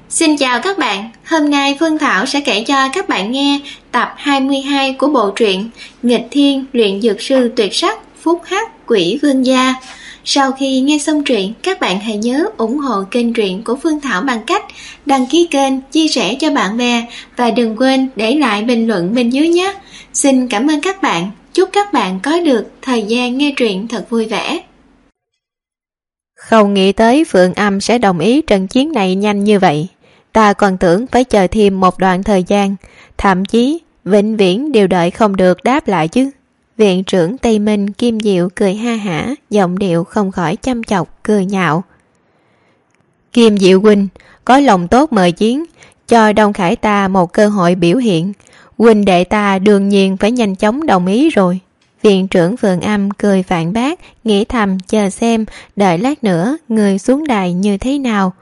Xin chào các bạn, hôm nay Phương Thảo sẽ kể cho các bạn nghe tập 22 của bộ truyện Nghịch Thiên Luyện Dược Sư Tuyệt Sắc Phúc Hắc Quỷ Vương Gia. Sau khi nghe xong truyện, các bạn hãy nhớ ủng hộ kênh truyện của Phương Thảo bằng cách đăng ký kênh, chia sẻ cho bạn bè và đừng quên để lại bình luận bên dưới nhé. Xin cảm ơn các bạn, chúc các bạn có được thời gian nghe truyện thật vui vẻ. Không nghĩ tới Phượng Âm sẽ đồng ý trận chiến này nhanh như vậy. Ta còn tưởng phải chờ thêm một đoạn thời gian, thậm chí vĩnh viễn đều đợi không được đáp lại chứ. Viện trưởng Tây Minh Kim Diệu cười ha hả, giọng điệu không khỏi chăm chọc cười nhạo. Kim Diệu huynh có lòng tốt mời chiến, cho Đông Khải ta một cơ hội biểu hiện. Huynh đệ ta đương nhiên phải nhanh chóng đồng ý rồi. Viện trưởng Phượng Âm cười phản bác, nghĩ thầm chờ xem đợi lát nữa người xuống đài như thế nào.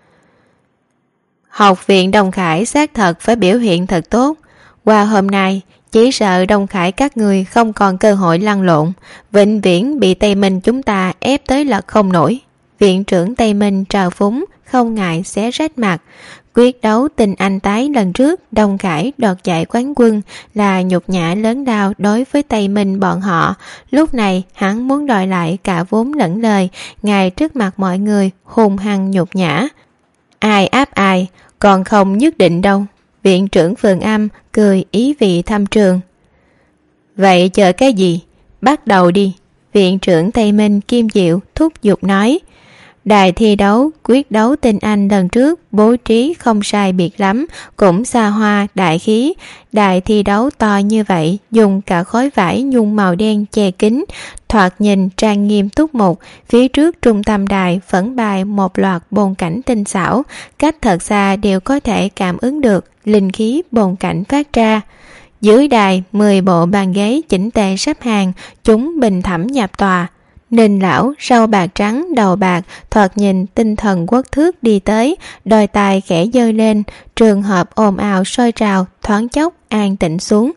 Học viện Đông Khải xác thật phải biểu hiện thật tốt. Qua hôm nay chỉ sợ Đông Khải các người không còn cơ hội lăn lộn, vĩnh viễn bị Tây Minh chúng ta ép tới lật không nổi. Viện trưởng Tây Minh trào phúng, không ngại xé rách mặt. Quyết đấu tình anh tái lần trước Đông Khải đoạt giải quán quân là nhục nhã lớn lao đối với Tây Minh bọn họ. Lúc này hắn muốn đòi lại cả vốn lẫn lời, ngay trước mặt mọi người hung hăng nhục nhã. Ai áp ai còn không nhất định đâu. Viện trưởng Phượng Âm cười ý vị thâm trường. Vậy chờ cái gì? Bắt đầu đi. Viện trưởng Tây Minh Kim Diệu thúc giục nói. Đài thi đấu quyết đấu tinh anh lần trước bố trí không sai biệt lắm, cũng xa hoa đại khí. Đài thi đấu to như vậy, dùng cả khối vải nhung màu đen che kín, thoạt nhìn trang nghiêm túc mục. Phía trước trung tâm đài phẫn bày một loạt bồn cảnh tinh xảo, cách thật xa đều có thể cảm ứng được linh khí bồn cảnh phát ra. Dưới đài 10 bộ bàn ghế chỉnh tề sắp hàng, chúng bình thẩm nhập tòa. Ninh lão râu bạc trắng đầu bạc, thoạt nhìn tinh thần quốc thước đi tới, đôi tài khẽ giơ lên, trường hợp ồn ào sôi trào thoáng chốc an tĩnh xuống.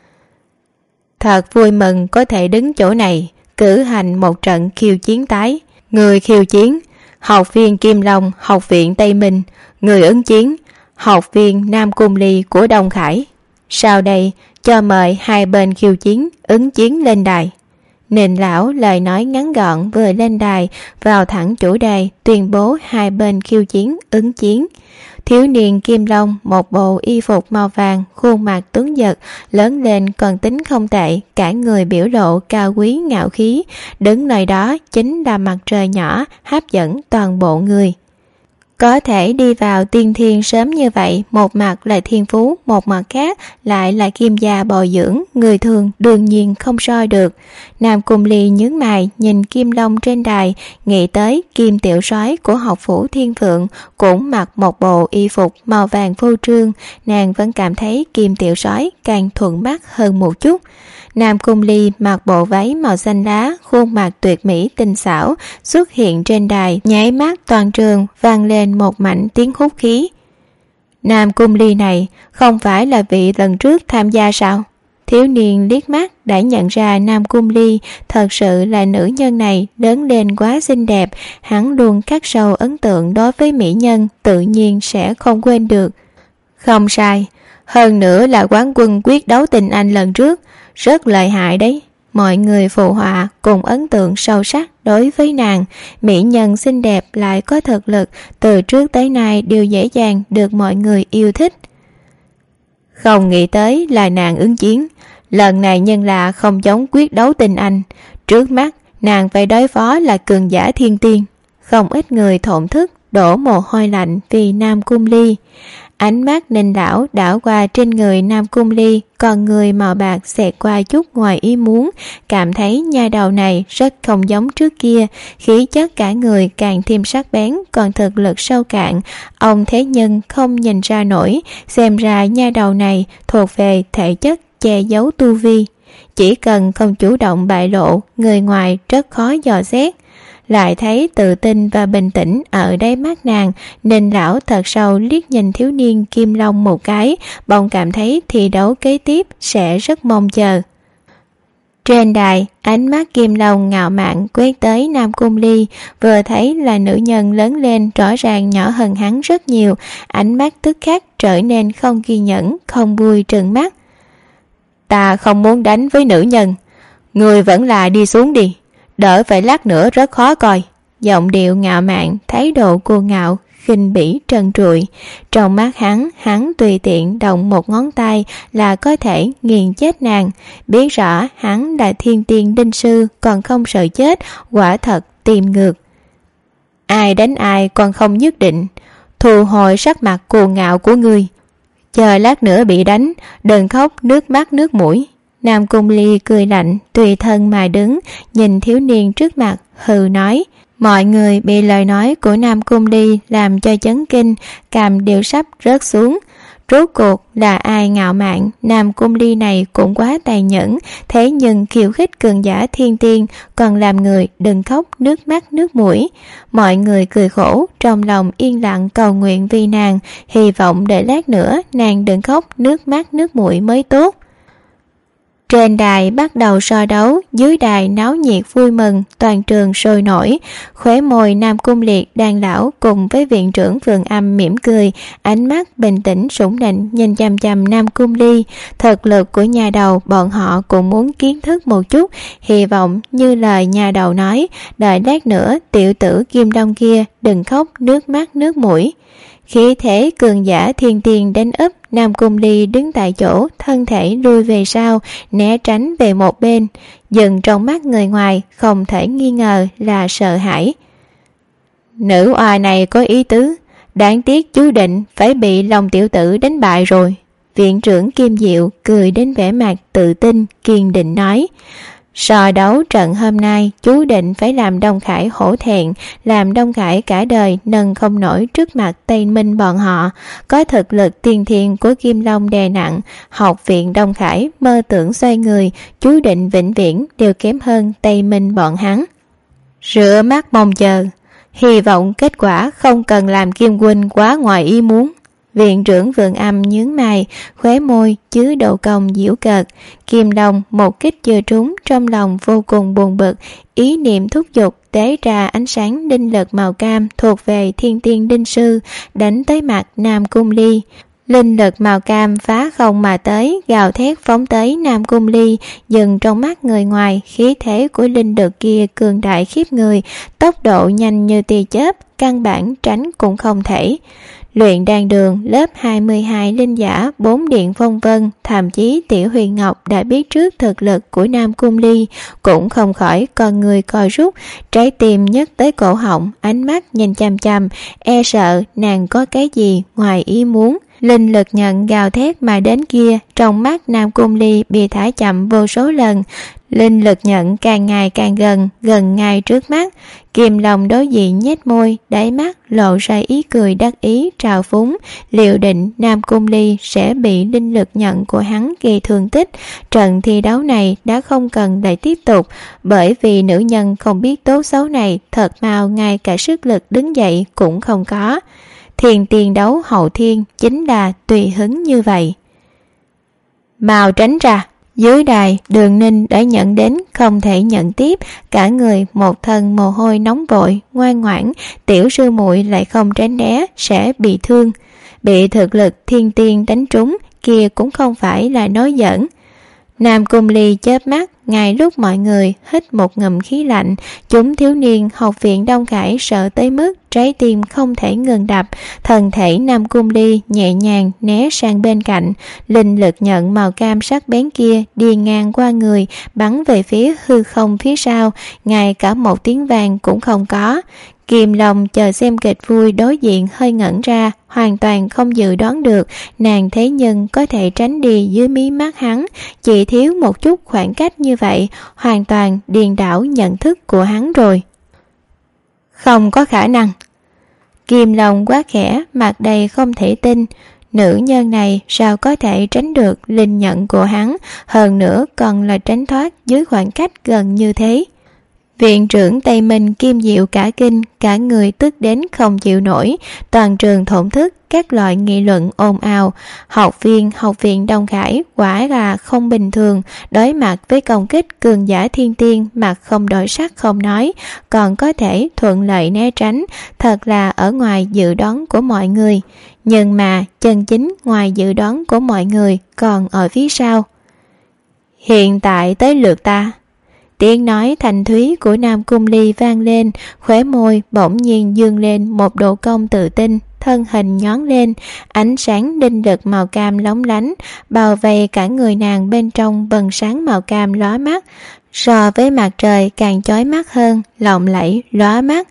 Thật vui mừng có thể đứng chỗ này cử hành một trận khiêu chiến tái. Người khiêu chiến học viên Kim Long học viện Tây Minh, người ứng chiến học viên Nam Cung Ly của Đông Khải. Sau đây cho mời hai bên khiêu chiến ứng chiến lên đài. Ninh lão lời nói ngắn gọn vừa lên đài, vào thẳng chủ đề tuyên bố hai bên khiêu chiến ứng chiến. Thiếu niên Kim Long một bộ y phục màu vàng, khuôn mặt tuấn giật, lớn lên còn tính không tệ, cả người biểu lộ cao quý ngạo khí, đứng nơi đó chính là mặt trời nhỏ hấp dẫn toàn bộ người. Có thể đi vào tiên thiên sớm như vậy, một mặt là thiên phú, một mặt khác lại là kim gia bồi dưỡng, người thường đương nhiên không soi được. Nam Cung Ly nhướng mày nhìn Kim Long trên đài, nghĩ tới Kim tiểu soái của học phủ Thiên Phượng cũng mặc một bộ y phục màu vàng phô trương, nàng vẫn cảm thấy Kim tiểu soái càng thuận mắt hơn một chút. Nam Cung Ly mặc bộ váy màu xanh lá, khuôn mặt tuyệt mỹ tinh xảo, xuất hiện trên đài, nháy mắt toàn trường vang lên một mảnh tiếng hút khí. Nam Cung Ly này không phải là vị lần trước tham gia sao? Thiếu niên liếc mắt đã nhận ra Nam Cung Ly thật sự là nữ nhân này lớn lên quá xinh đẹp, hắn luôn khắc sâu ấn tượng đối với mỹ nhân, tự nhiên sẽ không quên được. Không sai, hơn nữa là quán quân quyết đấu tình anh lần trước, rất lợi hại đấy. Mọi người phụ họa cùng ấn tượng sâu sắc đối với nàng. Mỹ nhân xinh đẹp lại có thực lực, từ trước tới nay đều dễ dàng được mọi người yêu thích. Không nghĩ tới là nàng ứng chiến. Lần này nhân lạ không giống quyết đấu tình anh. Trước mắt nàng phải đối phó là cường giả thiên tiên. Không ít người thổn thức đổ mồ hôi lạnh vì Nam Cung Ly. Ánh mắt Ninh lão đảo qua trên người Nam Cung Ly, còn người màu bạc xẹt qua chút ngoài ý muốn, cảm thấy nha đầu này rất không giống trước kia, khí chất cả người càng thêm sắc bén, còn thực lực sâu cạn. Ông thế nhân không nhìn ra nổi, xem ra nha đầu này thuộc về thể chất che giấu tu vi. Chỉ cần không chủ động bại lộ, người ngoài rất khó dò xét. Lại thấy tự tin và bình tĩnh ở đáy mắt nàng, nên lão thật sâu liếc nhìn thiếu niên Kim Long một cái, bỗng cảm thấy thi đấu kế tiếp sẽ rất mong chờ. Trên đài, ánh mắt Kim Long ngạo mạn quét tới Nam Cung Ly, vừa thấy là nữ nhân lớn lên rõ ràng nhỏ hơn hắn rất nhiều, ánh mắt tức khắc trở nên không kiên nhẫn, không vui trừng mắt. Ta không muốn đánh với nữ nhân, người vẫn là đi xuống đi, đỡ phải lát nữa rất khó coi. Giọng điệu ngạo mạn, thái độ cuồng ngạo, khinh bỉ trần trụi. Trong mắt hắn tùy tiện động một ngón tay là có thể nghiền chết nàng. Biết rõ hắn là thiên tiên đinh sư, còn không sợ chết, quả thật tìm ngược. Ai đánh ai còn không nhất định. Thu hồi sắc mặt cuồng ngạo của ngươi, chờ lát nữa bị đánh, đừng khóc nước mắt nước mũi. Nam Cung Ly cười lạnh, tùy thân mà đứng, nhìn thiếu niên trước mặt, hừ nói. Mọi người bị lời nói của Nam Cung Ly làm cho chấn kinh, cằm đều sắp rớt xuống. Rốt cuộc là ai ngạo mạn, Nam Cung Ly này cũng quá tàn nhẫn, thế nhưng khiêu khích cường giả thiên tiên, còn làm người đừng khóc nước mắt nước mũi. Mọi người cười khổ, trong lòng yên lặng cầu nguyện vì nàng, hy vọng để lát nữa nàng đừng khóc nước mắt nước mũi mới tốt. Trên đài bắt đầu so đấu, dưới đài náo nhiệt vui mừng, toàn trường sôi nổi. Khóe môi Nam Cung Liệt đàn lão cùng với viện trưởng Vườn Âm mỉm cười, ánh mắt bình tĩnh sủng nịnh nhìn chằm chằm Nam Cung Ly. Thực lực của nhà đầu bọn họ cũng muốn kiến thức một chút, hy vọng như lời nhà đầu nói, đợi lát nữa tiểu tử Kim Đông kia đừng khóc nước mắt nước mũi. Khí thế cường giả thiên tiên đến ấp, Nam Cung Ly đứng tại chỗ, thân thể lui về sau, né tránh về một bên, dừng trong mắt người ngoài không thể nghi ngờ là sợ hãi. Nữ oa này có ý tứ, đáng tiếc chú định phải bị lòng tiểu tử đánh bại rồi. Viện trưởng Kim Diệu cười đến vẻ mặt tự tin, kiên định nói. So đấu trận hôm nay chú định phải làm Đông Khải hổ thẹn, làm Đông Khải cả đời nâng không nổi trước mặt Tây Minh bọn họ. Có thực lực tiên thiên của Kim Long đè nặng, học viện Đông Khải mơ tưởng xoay người, chú định vĩnh viễn đều kém hơn Tây Minh bọn hắn. Rửa mắt mong chờ, hy vọng kết quả không cần làm Kim huynh quá ngoài ý muốn. Viện trưởng Vườn Âm nhướng mày, khóe môi chứa độ cong giễu cợt. Kim Long một kích chưa trúng, trong lòng vô cùng buồn bực, ý niệm thúc giục tế ra ánh sáng đinh lực màu cam thuộc về thiên tiên đinh sư, đánh tới mặt Nam Cung Ly. Linh lực màu cam phá không mà tới, gào thét phóng tới Nam Cung Ly, dừng trong mắt người ngoài. Khí thế của linh lực kia cường đại khiếp người, tốc độ nhanh như tia chớp, căn bản tránh cũng không thể. Luyện đan đường lớp 22 linh giả 4 điện phong vân, thậm chí Tiểu Huyền Ngọc đã biết trước thực lực của Nam Cung Ly, cũng không khỏi con người co rút, trái tim nhấc tới cổ họng, ánh mắt nhìn chằm chằm, e sợ nàng có cái gì ngoài ý muốn. Linh lực nhận gào thét mà đến kia, trong mắt Nam Cung Ly bị thả chậm vô số lần. Linh lực nhận càng ngày càng gần ngay trước mắt. Kim Long đối diện nhếch môi, đáy mắt lộ ra ý cười đắc ý trào phúng, liệu định Nam Cung Ly sẽ bị linh lực nhận của hắn gây thương tích. Trận thi đấu này đã không cần lại tiếp tục, bởi vì nữ nhân không biết tốt xấu này thật mau ngay cả sức lực đứng dậy cũng không có. Thiên tiên đấu hậu thiên chính là tùy hứng như vậy. Mau tránh ra. Dưới đài, Đường Ninh đã nhận đến không thể nhận tiếp, cả người một thân mồ hôi nóng vội, ngoan ngoãn, tiểu sư muội lại không tránh né sẽ bị thương. Bị thực lực thiên tiên đánh trúng kia cũng không phải là nói giỡn. Nam Cung Ly chớp mắt, ngay lúc mọi người hít một ngụm khí lạnh, chúng thiếu niên học viện Đông Khải sợ tới mức trái tim không thể ngừng đập. Thân thể Nam Cung Ly nhẹ nhàng né sang bên cạnh, linh lực nhận màu cam sắc bén kia đi ngang qua người, bắn về phía hư không phía sau, ngay cả một tiếng vang cũng không có. Kim Long chờ xem kịch vui đối diện hơi ngẩn ra, hoàn toàn không dự đoán được nàng thế nhưng có thể tránh đi dưới mí mắt hắn, chỉ thiếu một chút khoảng cách như vậy, hoàn toàn điên đảo nhận thức của hắn rồi. Không có khả năng. Kim Long quá khẽ, mặt đầy không thể tin, nữ nhân này sao có thể tránh được linh nhận của hắn, hơn nữa còn là tránh thoát dưới khoảng cách gần như thế. Viện trưởng Tây Minh Kim Diệu cả kinh, cả người tức đến không chịu nổi, toàn trường thổn thức, các loại nghị luận ồn ào. Học viện Đông Khải quả là không bình thường, đối mặt với công kích cường giả thiên tiên mặt không đổi sắc không nói, còn có thể thuận lợi né tránh, thật là ở ngoài dự đoán của mọi người. Nhưng mà chân chính ngoài dự đoán của mọi người còn ở phía sau. Hiện tại tới lượt ta. Tiếng nói thanh thúy của Nam Cung Ly vang lên, khóe môi bỗng nhiên dương lên một độ cong tự tin, thân hình nhón lên, ánh sáng đinh lực màu cam lóng lánh, bao vây cả người nàng bên trong vầng sáng màu cam lóa mắt, so với mặt trời càng chói mắt hơn, lộng lẫy lóa mắt.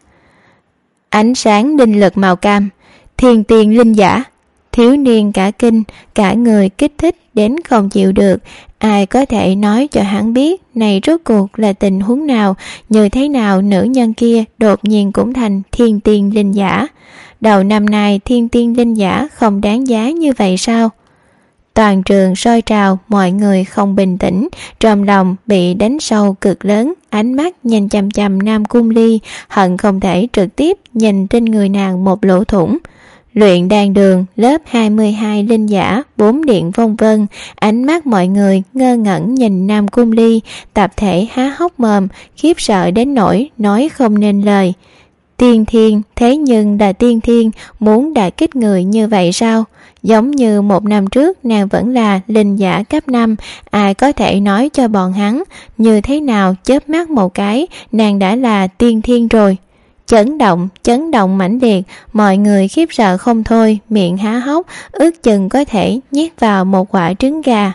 Ánh sáng đinh lực màu cam, thiên tiên linh giả. Thiếu niên cả kinh, cả người kích thích đến không chịu được. Ai có thể nói cho hắn biết này rốt cuộc là tình huống nào, như thế nào nữ nhân kia đột nhiên cũng thành thiên tiên linh giả. Đầu năm nay thiên tiên linh giả không đáng giá như vậy sao? Toàn trường sôi trào, mọi người không bình tĩnh, trong lòng bị đánh sâu cực lớn, ánh mắt nhìn chằm chằm Nam Cung Ly, hận không thể trực tiếp nhìn trên người nàng một lỗ thủng. Luyện đan đường lớp 22 linh giả 4 điện vong vân, ánh mắt mọi người ngơ ngẩn nhìn Nam Cung Ly, tập thể há hốc mồm, khiếp sợ đến nỗi nói không nên lời. Tiên thiên, thế nhưng là tiên thiên, muốn đả kích người như vậy sao? Giống như một năm trước nàng vẫn là linh giả cấp 5, ai có thể nói cho bọn hắn như thế nào chớp mắt một cái nàng đã là tiên thiên rồi. Chấn động mãnh liệt, mọi người khiếp sợ không thôi, miệng há hốc, ước chừng có thể nhét vào một quả trứng gà.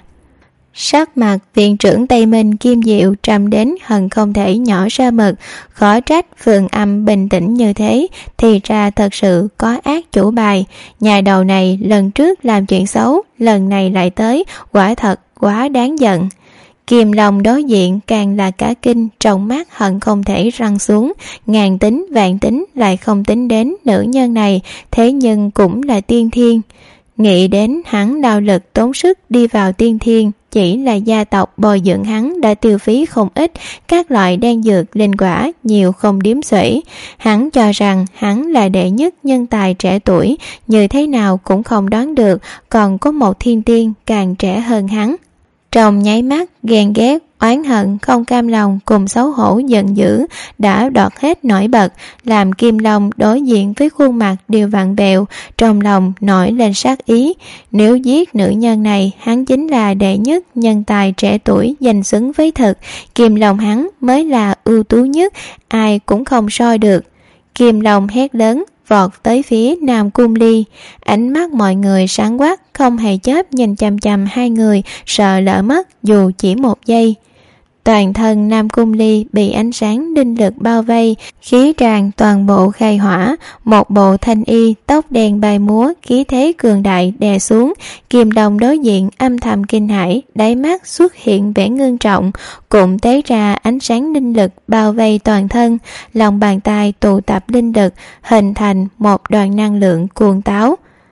Sắc mặt viện trưởng Tây Minh Kim Diệu trầm đến hận không thể nhỏ ra mực, khó trách Phượng Âm bình tĩnh như thế, thì ra thật sự có ác chủ bài. Nhà đầu này lần trước làm chuyện xấu, lần này lại tới, quả thật quá đáng giận. Kim Long đối diện càng là cả kinh, trong mắt hận không thể răng xuống, ngàn tính vạn tính lại không tính đến nữ nhân này, thế nhưng cũng là tiên thiên. Nghĩ đến hắn đau lực tốn sức đi vào tiên thiên, chỉ là gia tộc bồi dưỡng hắn đã tiêu phí không ít, các loại đan dược linh quả nhiều không đếm xuể. Hắn cho rằng hắn là đệ nhất nhân tài trẻ tuổi, như thế nào cũng không đoán được còn có một thiên tiên càng trẻ hơn hắn. Trong nháy mắt, ghen ghét, oán hận, không cam lòng cùng xấu hổ giận dữ đã đoạt hết nổi bật, làm Kim Long đối diện với khuôn mặt đều vặn vẹo, trong lòng nổi lên sát ý. Nếu giết nữ nhân này, hắn chính là đệ nhất nhân tài trẻ tuổi danh xứng với thực, Kim Long hắn mới là ưu tú nhất, ai cũng không soi được. Kim Long hét lớn, vọt tới phía Nam Cung Ly, ánh mắt mọi người sáng quắc, không hề chớp nhìn chằm chằm hai người, sợ lỡ mất dù chỉ một giây. Toàn thân Nam Cung Ly bị ánh sáng đinh lực bao vây, khí tràn toàn bộ khai hỏa, một bộ thanh y, tóc đen bay múa, khí thế cường đại đè xuống. Kim Long đối diện âm thầm kinh hãi, đáy mắt xuất hiện vẻ ngưng trọng, cũng tế ra ánh sáng linh lực bao vây toàn thân, lòng bàn tay tụ tập linh lực, hình thành một đoàn năng lượng cuồng táo.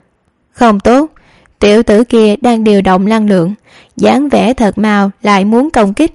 Không tốt, tiểu tử kia đang điều động năng lượng, dáng vẻ thật mau lại muốn công kích.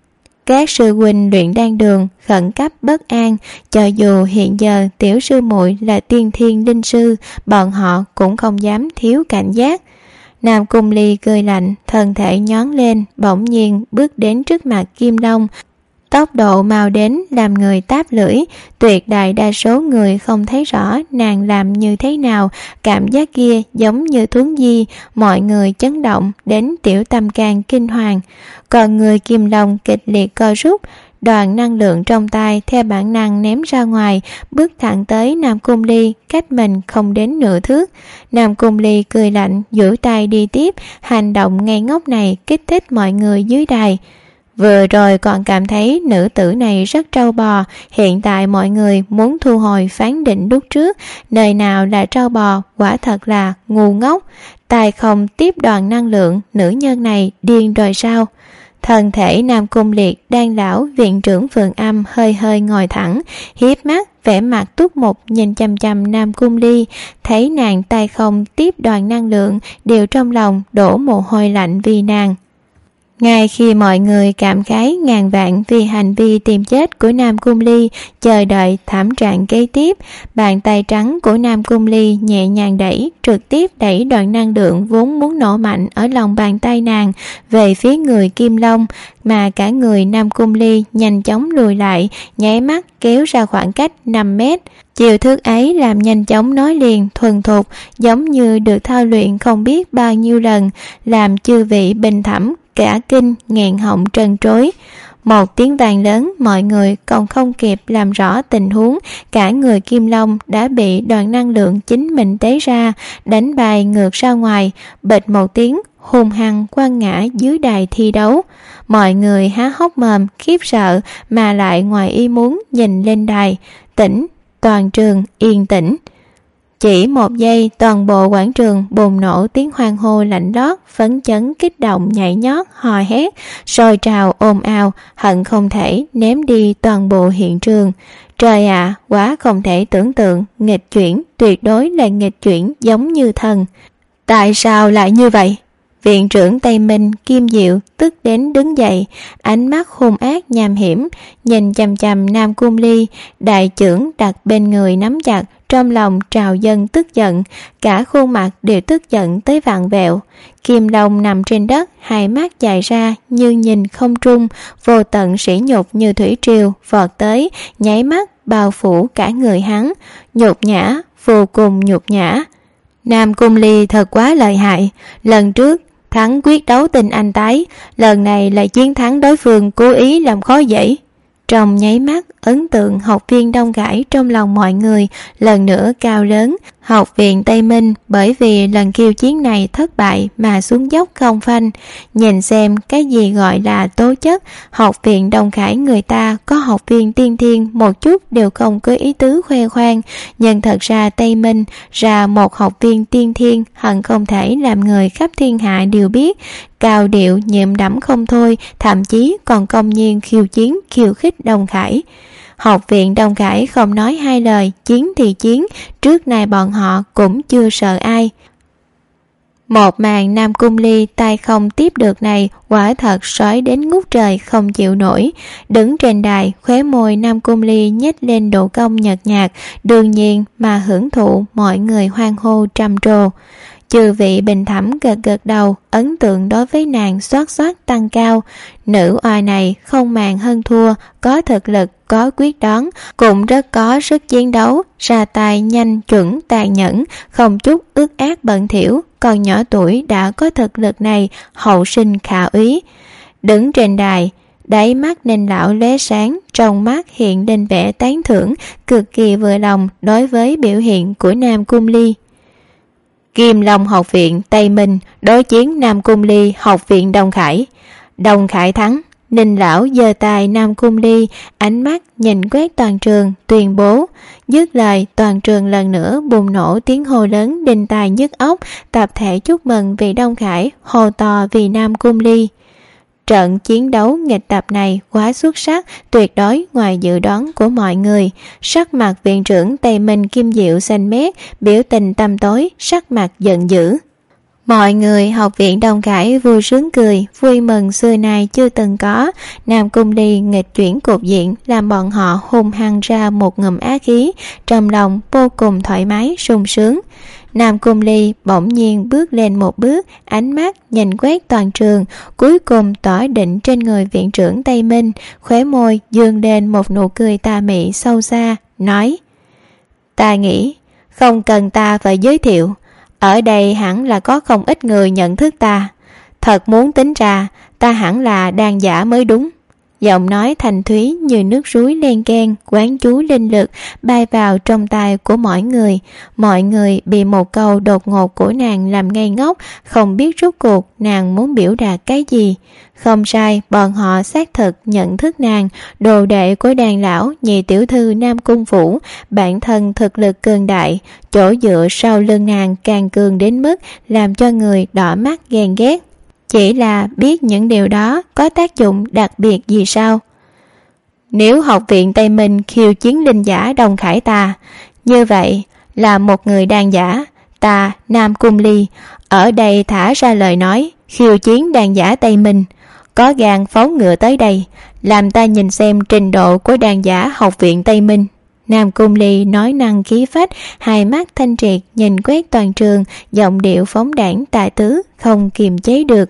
Các sư huynh luyện đan đường khẩn cấp bất an, cho dù hiện giờ tiểu sư muội là tiên thiên linh sư, bọn họ cũng không dám thiếu cảnh giác. Nam Cung Ly cười lạnh, thân thể nhón lên, bỗng nhiên bước đến trước mặt Kim Long. Tốc độ mau đến làm người táp lưỡi, tuyệt đại đa số người không thấy rõ nàng làm như thế nào, cảm giác kia giống như thuấn di, mọi người chấn động đến tiểu tâm can kinh hoàng. Còn người Kim Long kịch liệt co rút, đoàn năng lượng trong tay theo bản năng ném ra ngoài, bước thẳng tới Nam Cung Ly, cách mình không đến nửa thước. Nam Cung Ly cười lạnh, duỗi tay đi tiếp, hành động ngây ngốc này kích thích mọi người dưới đài. Vừa rồi còn cảm thấy nữ tử này rất trâu bò, hiện tại mọi người muốn thu hồi phán định lúc trước, nơi nào là trâu bò, quả thật là ngu ngốc. Tài không tiếp đoàn năng lượng, nữ nhân này điên rồi sao? Thân thể Nam Cung Liệt đang lão viện trưởng Phượng Âm hơi hơi ngồi thẳng, hiếp mắt, vẻ mặt túc mục nhìn chăm chăm Nam Cung Ly, thấy nàng tay không tiếp đoàn năng lượng, đều trong lòng đổ mồ hôi lạnh vì nàng. Ngay khi mọi người cảm khái ngàn vạn vì hành vi tìm chết của Nam Cung Ly, chờ đợi thảm trạng kế tiếp, bàn tay trắng của Nam Cung Ly nhẹ nhàng trực tiếp đẩy đoạn năng lượng vốn muốn nổ mạnh ở lòng bàn tay nàng về phía người Kim Long, mà cả người Nam Cung Ly nhanh chóng lùi lại, nháy mắt kéo ra khoảng cách 5 mét. Chiêu thức ấy làm nhanh chóng nói liền thuần thục, giống như được thao luyện không biết bao nhiêu lần, làm chư vị bình thẩm cả kinh nghẹn họng trân trối. Một tiếng vang lớn, mọi người còn không kịp làm rõ tình huống, cả người Kim Long đã bị đoàn năng lượng chính mình tế ra đánh bay ngược ra ngoài, bịch một tiếng hung hăng quăng ngã dưới đài thi đấu. Mọi người há hốc mồm khiếp sợ mà lại ngoài ý muốn nhìn lên đài. Toàn trường yên tĩnh. Chỉ một giây, toàn bộ quảng trường bùng nổ tiếng hoan hô lạnh lót, phấn chấn kích động nhảy nhót hò hét sôi trào ồn ào, hận không thể ném đi toàn bộ hiện trường. Trời ạ, quá không thể tưởng tượng, nghịch chuyển, tuyệt đối là nghịch chuyển giống như thần. Tại sao lại như vậy? Viện trưởng Tây Minh Kim Diệu tức đến đứng dậy, ánh mắt hung ác nham hiểm, nhìn chằm chằm Nam Cung Ly, đại chưởng đặt bên người nắm chặt, trong lòng trào dâng tức giận, cả khuôn mặt đều tức giận tới vặn vẹo. Kim Long nằm trên đất, hai mắt dài ra như nhìn không trung, vô tận sỉ nhục như thủy triều vọt tới, nháy mắt bao phủ cả người hắn. Nhục nhã, vô cùng nhục nhã. Nam Cung Ly thật quá lợi hại, lần trước thắng quyết đấu tình anh tái, lần này lại chiến thắng đối phương cố ý làm khó dễ. Trong nháy mắt, ấn tượng học viên Đông Gãi trong lòng mọi người lần nữa cao lớn. Học viện Tây Minh bởi vì lần khiêu chiến này thất bại mà xuống dốc không phanh. Nhìn xem cái gì gọi là tố chất, học viện Đông Khải người ta có học viên tiên thiên một chút đều không có ý tứ khoe khoang, nhưng thật ra Tây Minh ra một học viên tiên thiên hận không thể làm người khắp thiên hạ đều biết, cao điệu nhiệm đẫm không thôi, thậm chí còn công nhiên khiêu chiến khiêu khích Đông Khải. Học viện Đông Khải không nói hai lời, chiến thì chiến, trước nay bọn họ cũng chưa sợ ai. Một màn Nam Cung Ly tay không tiếp được này quả thật sói đến ngút trời không chịu nổi. Đứng trên đài, khóe môi Nam Cung Ly nhếch lên độ cong nhợt nhạt, đương nhiên mà hưởng thụ mọi người hoan hô trầm trồ. Chư vị bình thẩm gật gật đầu, ấn tượng đối với nàng xoát xoát tăng cao. Nữ oa này không màng hơn thua, có thực lực, có quyết đoán, cũng rất có sức chiến đấu, ra tay nhanh chuẩn tàn nhẫn, không chút ước ác bẩn thỉu, còn nhỏ tuổi đã có thực lực này, hậu sinh khả úy. Đứng trên đài, đáy mắt Ninh lão lóe sáng, trong mắt hiện lên vẻ tán thưởng, cực kỳ vừa lòng đối với biểu hiện của Nam Cung Ly. Kim Long học viện Tây Minh đối chiến Nam Cung Ly học viện Đông Khải. Đông Khải thắng. Ninh lão giơ tay Nam Cung Ly, ánh mắt nhìn quét toàn trường, tuyên bố. Dứt lời, toàn trường lần nữa bùng nổ tiếng hô lớn đinh tai nhức óc, tập thể chúc mừng vì Đông Khải, hô to vì Nam Cung Ly. Trận chiến đấu nghịch tập này quá xuất sắc, tuyệt đối ngoài dự đoán của mọi người. Sắc mặt viện trưởng Tây Minh Kim Diệu xanh mét, biểu tình tăm tối, sắc mặt giận dữ. Mọi người học viện Đông Khải vui sướng cười, vui mừng xưa nay chưa từng có. Nam Cung Ly nghịch chuyển cục diện làm bọn họ hung hăng ra một ngụm ác khí, trong lòng vô cùng thoải mái sung sướng. Nam Cung Ly bỗng nhiên bước lên một bước, ánh mắt nhìn quét toàn trường, cuối cùng tỏa định trên người viện trưởng Tây Minh, khóe môi dương lên một nụ cười tà mị sâu xa, nói: Ta nghĩ không cần ta phải giới thiệu, ở đây hẳn là có không ít người nhận thức ta. Thật muốn tính ra, ta hẳn là đan giả mới đúng. Giọng nói thanh thúy như nước suối len keng, quán chú linh lực bay vào trong tai của mọi người. Mọi người bị một câu đột ngột của nàng làm ngây ngốc, không biết rốt cuộc nàng muốn biểu đạt cái gì. Không sai, bọn họ xác thực nhận thức nàng, đồ đệ của đàn lão nhị tiểu thư Nam Cung Phủ, bản thân thực lực cường đại, chỗ dựa sau lưng nàng càng cường đến mức làm cho người đỏ mắt ghen ghét. Chỉ là biết những điều đó có tác dụng đặc biệt gì sao? Nếu học viện Tây Minh khiêu chiến linh giả Đông Khải ta, như vậy là một người đan giả, ta Nam Cung Ly ở đây thả ra lời nói khiêu chiến đan giả Tây Minh, có gan phóng ngựa tới đây, làm ta nhìn xem trình độ của đàn giả học viện Tây Minh. Nam Cung Ly nói năng khí phách, hai mắt thanh triệt nhìn quét toàn trường, giọng điệu phóng đãng tài tứ không kiềm chế được.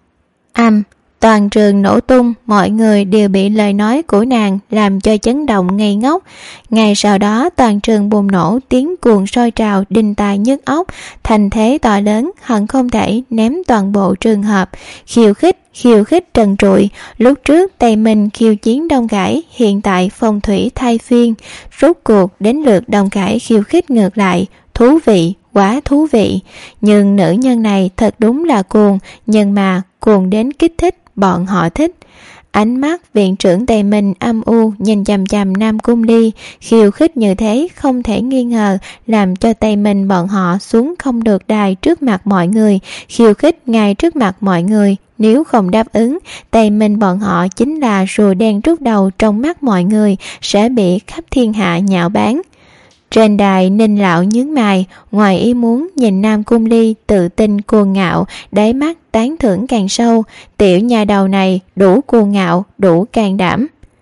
Toàn trường nổ tung, mọi người đều bị lời nói của nàng làm cho chấn động ngây ngốc. Ngay sau đó toàn trường bùng nổ tiếng cuồng sôi trào đinh tai nhức óc, thành thế to lớn hận không thể ném toàn bộ trường hợp. Khiêu khích trần trụi. Lúc trước Tây Minh khiêu chiến Đông Cải, hiện tại phong thủy thay phiên, rốt cuộc đến lượt Đông Cải khiêu khích ngược lại. Thú vị, quá thú vị. Nhưng nữ nhân này thật đúng là cuồng, nhưng mà cuồng đến kích thích bọn họ thích. Ánh mắt viện trưởng Tây Minh âm u nhìn chằm chằm Nam Cung Ly, khiêu khích như thế không thể nghi ngờ làm cho Tây Minh bọn họ xuống không được đài trước mặt mọi người, khiêu khích ngay trước mặt mọi người. Nếu không đáp ứng, Tây Minh bọn họ chính là rùa đen rút đầu trong mắt mọi người, sẽ bị khắp thiên hạ nhạo báng. Trên đài Ninh Lão nhướng mày, ngoài ý muốn nhìn Nam Cung Ly tự tin cuồng ngạo, đáy mắt tán thưởng càng sâu. Tiểu nhà đầu này đủ cuồng ngạo, đủ can đảm.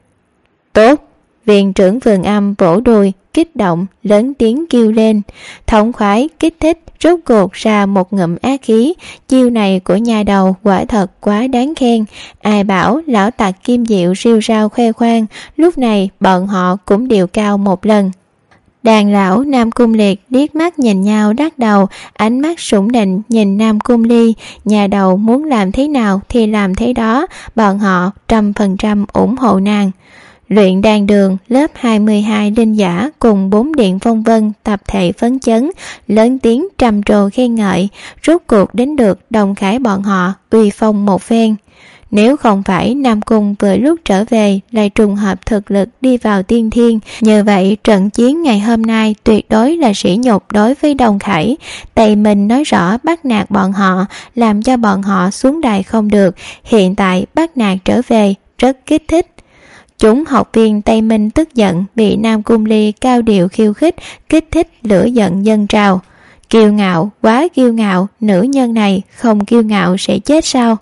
Tốt! Viện trưởng Vườn Âm vỗ đùi, kích động, lớn tiếng kêu lên. Thống khoái, kích thích, rốt cuộc ra một ngụm ác khí. Chiêu này của nhà đầu quả thật quá đáng khen. Ai bảo lão tặc Kim Diệu rêu rao khoe khoang, lúc này bọn họ cũng đều cao một lần. Đàn lão Nam Cung Liệt liếc mắt nhìn nhau đắc đầu, ánh mắt sủng nịnh nhìn Nam Cung Ly. Nhà đầu muốn làm thế nào thì làm thế đó, bọn họ 100% ủng hộ nàng. Luyện đan đường lớp 22 linh giả cùng 4 điện phong vân tập thể phấn chấn, lớn tiếng trầm trồ khen ngợi. Rốt cuộc đến được Đồng Khải bọn họ uy phong một phen. Nếu không phải Nam Cung vừa lúc trở về lại trùng hợp thực lực đi vào tiên thiên, như vậy trận chiến ngày hôm nay tuyệt đối là sỉ nhục đối với Đồng Khải. Tây Minh nói rõ bắt nạt bọn họ, làm cho bọn họ xuống đài không được, hiện tại bắt nạt trở về, rất kích thích. Chúng học viên Tây Minh tức giận bị Nam Cung Ly cao điệu khiêu khích, kích thích lửa giận dâng trào. Kiêu ngạo, quá kiêu ngạo, nữ nhân này không kiêu ngạo sẽ chết sao?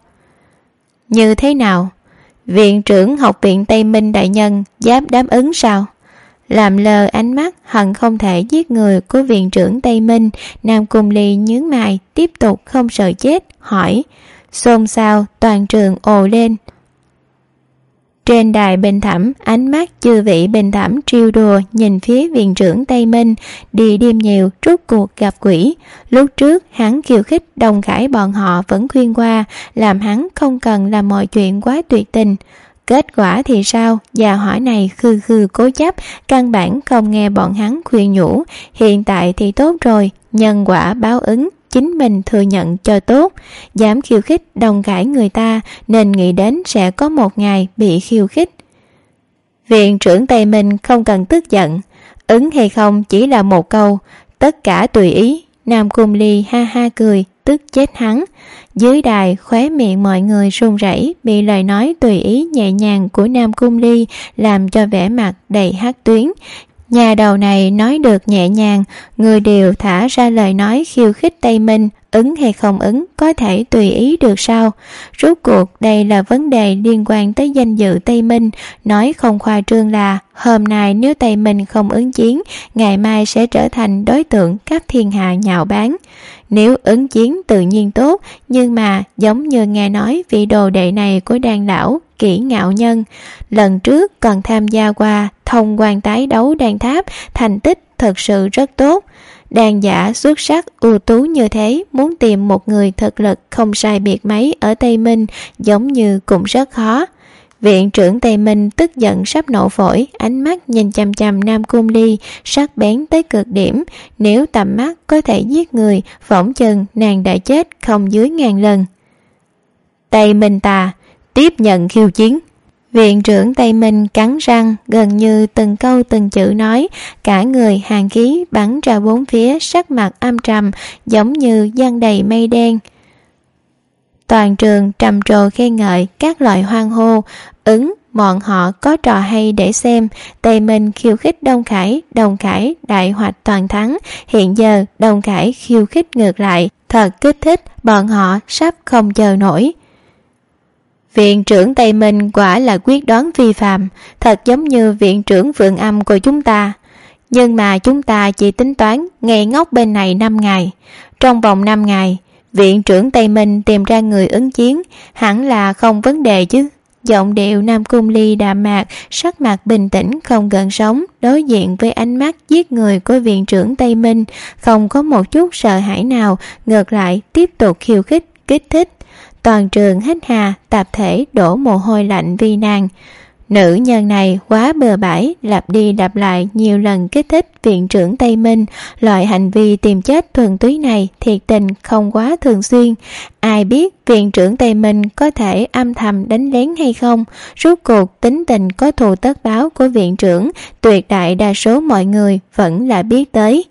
Như thế nào? Viện trưởng học viện Tây Minh đại nhân dám đáp ứng sao? Làm lờ ánh mắt hận không thể giết người của viện trưởng Tây Minh, Nam Cung Ly nhướng mày tiếp tục không sợ chết, hỏi. Xôn xao, toàn trường ồ lên. Trên đài bên thẳm, ánh mắt chư vị bên thẳm trêu đùa nhìn phía viện trưởng Tây Minh, đi đêm nhiều rốt cuộc gặp quỷ. Lúc trước hắn khiêu khích Đồng Khải bọn họ vẫn khuyên qua, làm hắn không cần làm mọi chuyện quá tuyệt tình. Kết quả thì sao? Già hỏa này khư khư cố chấp, căn bản không nghe bọn hắn khuyên nhủ. Hiện tại thì tốt rồi, nhân quả báo ứng, chính mình thừa nhận cho tốt. Dám khiêu khích Đồng Khải người ta nên nghĩ đến sẽ có một ngày bị khiêu khích. Viện trưởng Tây Minh không cần tức giận, ứng hay không chỉ là một câu, tất cả tùy ý. Nam Cung Ly ha ha cười, tức chết hắn. Dưới đài khóe miệng mọi người run rẩy, bị lời nói tùy ý nhẹ nhàng của Nam Cung Ly làm cho vẻ mặt đầy hắc tuyến. Nhà đầu này nói được nhẹ nhàng, người đều thả ra lời nói khiêu khích Tây Minh, ứng hay không ứng có thể tùy ý được sao? Rốt cuộc đây là vấn đề liên quan tới danh dự Tây Minh, nói không khoa trương là hôm nay nếu Tây Minh không ứng chiến, ngày mai sẽ trở thành đối tượng các thiên hạ nhạo báng. Nếu ứng chiến tự nhiên tốt, nhưng mà giống như nghe nói vị đồ đệ này của đan lão Kỷ Ngạo Nhân, lần trước còn tham gia qua thông quan tái đấu đan tháp, thành tích thật sự rất tốt. Đàn giả xuất sắc ưu tú như thế, muốn tìm một người thực lực không sai biệt mấy ở Tây Minh giống như cũng rất khó. Viện trưởng Tây Minh tức giận sắp nổ phổi, ánh mắt nhìn chằm chằm Nam Cung Ly, sắc bén tới cực điểm. Nếu tầm mắt có thể giết người, phỏng chừng nàng đã chết không dưới 1000 lần. Tây Minh ta, tiếp nhận khiêu chiến. Viện trưởng Tây Minh cắn răng, gần như từng câu từng chữ nói, cả người hàn khí bắn ra bốn phía, sắc mặt âm trầm, giống như giăng đầy mây đen. Toàn trường trầm trồ khen ngợi, các loại hoan hô, ứng, bọn họ có trò hay để xem. Tây Minh khiêu khích Đông Khải đại hoạch toàn thắng, hiện giờ Đông Khải khiêu khích ngược lại, thật kích thích, bọn họ sắp không chờ nổi. Viện trưởng Tây Minh quả là quyết đoán vi phạm, thật giống như viện trưởng Vượng Âm của chúng ta. Nhưng mà chúng ta chỉ tính toán ngày ngốc bên này 5 ngày. Trong vòng 5 ngày, viện trưởng Tây Minh tìm ra người ứng chiến, hẳn là không vấn đề chứ. Giọng điệu Nam Cung Ly đạm mạc, sắc mặt bình tĩnh không gợn sóng, đối diện với ánh mắt giết người của viện trưởng Tây Minh, không có một chút sợ hãi nào, ngược lại tiếp tục khiêu khích, kích thích. Toàn trường hít hà, tập thể đổ mồ hôi lạnh vì nàng. Nữ nhân này quá bừa bãi, lặp đi lặp lại nhiều lần kích thích viện trưởng Tây Minh. Loại hành vi tìm chết thuần túy này thiệt tình không quá thường xuyên. Ai biết viện trưởng Tây Minh có thể âm thầm đánh lén hay không? Rốt cuộc tính tình có thù tất báo của viện trưởng, tuyệt đại đa số mọi người vẫn là biết tới.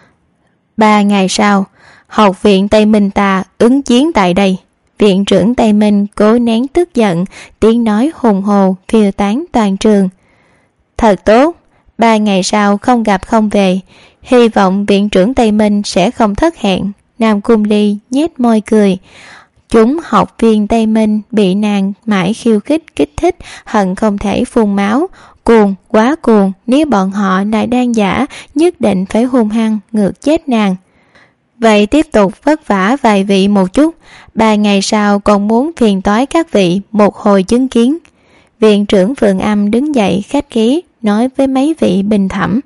3 ngày sau, học viện Tây Minh ta ứng chiến tại đây. Viện trưởng Tây Minh cố nén tức giận, tiếng nói hùng hồ phiêu tán toàn trường. Thật tốt, 3 ngày sau không gặp không về, hy vọng viện trưởng Tây Minh sẽ không thất hẹn. Nam Cung Ly nhếch môi cười. Chúng học viên Tây Minh bị nàng mãi khiêu khích kích thích, hận không thể phun máu. Cuồng, quá cuồng, nếu bọn họ lại đang giả, nhất định phải hung hăng ngược chết nàng. Vậy tiếp tục vất vả vài vị một chút, 3 ngày sau còn muốn phiền toái các vị một hồi chứng kiến. Viện trưởng Phượng Âm đứng dậy khách khí nói với mấy vị bình thẩm.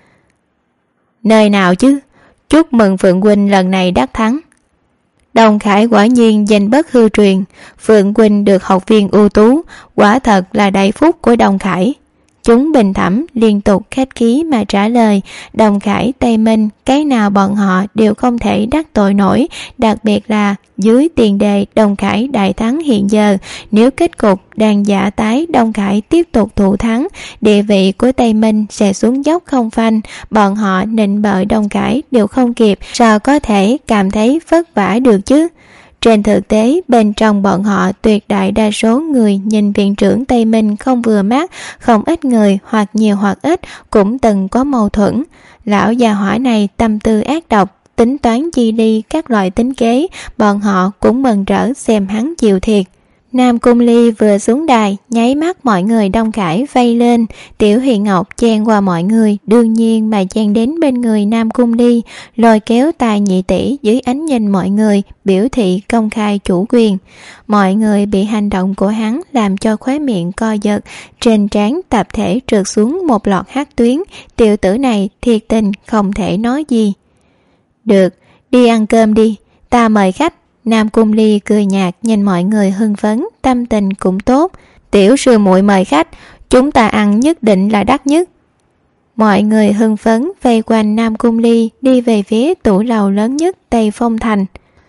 Nơi nào chứ? Chúc mừng Phượng huynh lần này đắc thắng. Đồng Khải quả nhiên danh bất hư truyền, Phượng huynh được học viên ưu tú, quả thật là đại phúc của Đồng Khải. Chúng bình thẩm liên tục khách khí mà trả lời. Đồng Khải, Tây Minh, cái nào bọn họ đều không thể đắc tội nổi, đặc biệt là dưới tiền đề Đồng Khải đại thắng hiện giờ. Nếu kết cục đang giả tái, Đồng Khải tiếp tục thủ thắng, địa vị của Tây Minh sẽ xuống dốc không phanh. Bọn họ nịnh bợ Đồng Khải đều không kịp, sao có thể cảm thấy vất vả được chứ? Trên thực tế, bên trong bọn họ tuyệt đại đa số người nhìn viện trưởng Tây Minh không vừa mắt, không ít người hoặc nhiều hoặc ít cũng từng có mâu thuẫn. Lão già hỏa này tâm tư ác độc, tính toán chi đi các loại tính kế, bọn họ cũng mừng rỡ xem hắn chịu thiệt. Nam Cung Ly vừa xuống đài, nháy mắt mọi người Đông Khải vây lên. Tiểu Huyền Ngọc chen qua mọi người, đương nhiên mà chen đến bên người Nam Cung Ly, lôi kéo tài nhị tỷ dưới ánh nhìn mọi người, biểu thị công khai chủ quyền. Mọi người bị hành động của hắn làm cho khóe miệng co giật, trên trán tập thể trượt xuống một lọt hắc tuyến. Tiểu tử này thiệt tình không thể nói gì. Được, đi ăn cơm đi, ta mời khách. Nam Cung Ly cười nhạt nhìn mọi người hưng phấn, tâm tình cũng tốt. Tiểu sư muội mời khách, chúng ta ăn nhất định là đắt nhất. Mọi người hưng phấn vây quanh Nam Cung Ly đi về phía tủ lầu lớn nhất Tây Phong Thành.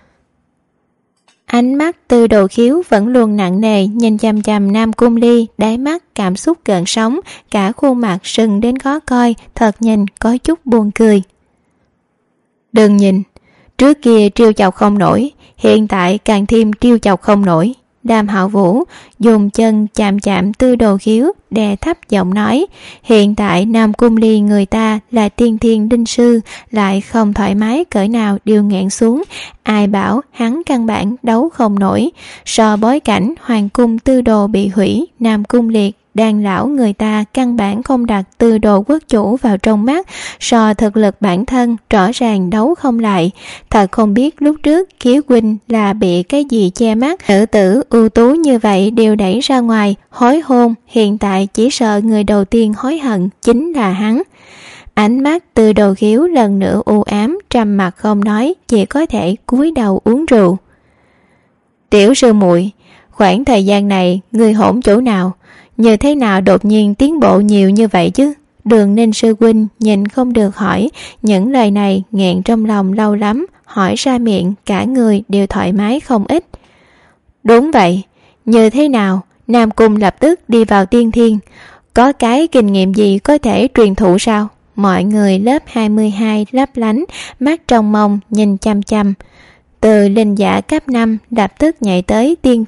Ánh mắt Tư Đồ Khiếu vẫn luôn nặng nề nhìn chằm chằm Nam Cung Ly, đáy mắt cảm xúc gợn sóng, cả khuôn mặt sưng đến khó coi, thật nhìn có chút buồn cười. Đừng nhìn, trước kia trêu chọc không nổi, hiện tại càng thêm trêu chọc không nổi. Đàm Hạo Vũ dùng chân chạm chạm Tư Đồ Khiếu, đè thấp giọng nói, hiện tại Nam Cung Ly người ta là tiên thiên đinh sư, lại không thoải mái cỡ nào đều nghẹn xuống, ai bảo hắn căn bản đấu không nổi. So bối cảnh hoàng cung Tư Đồ bị hủy, Nam Cung liệt đàn lão người ta căn bản không đặt Tư Đồ quốc chủ vào trong mắt, so thực lực bản thân rõ ràng đấu không lại. Thật không biết lúc trước Khiếu huynh là bị cái gì che mắt, nữ tử ưu tú như vậy đều đẩy ra ngoài hối hôn, hiện tại chỉ sợ người đầu tiên hối hận chính là hắn. Ánh mắt Tư Đồ Khiếu lần nữa u ám, trầm mặc không nói, chỉ có thể cúi đầu uống rượu. Tiểu sư muội, khoảng thời gian này người hỗn chỗ nào, như thế nào đột nhiên tiến bộ nhiều như vậy chứ? Đường Ninh sư huynh nhìn không được hỏi, những lời này nghẹn trong lòng lâu lắm, hỏi ra miệng cả người đều thoải mái không ít. Đúng vậy, như thế nào? Nam Cung lập tức đi vào tiên thiên, có cái kinh nghiệm gì có thể truyền thụ sao? Mọi người lớp 22 lấp lánh, mắt trong mông nhìn chăm chăm. Từ linh giả cấp 5 lập tức nhảy tới tiên thiên,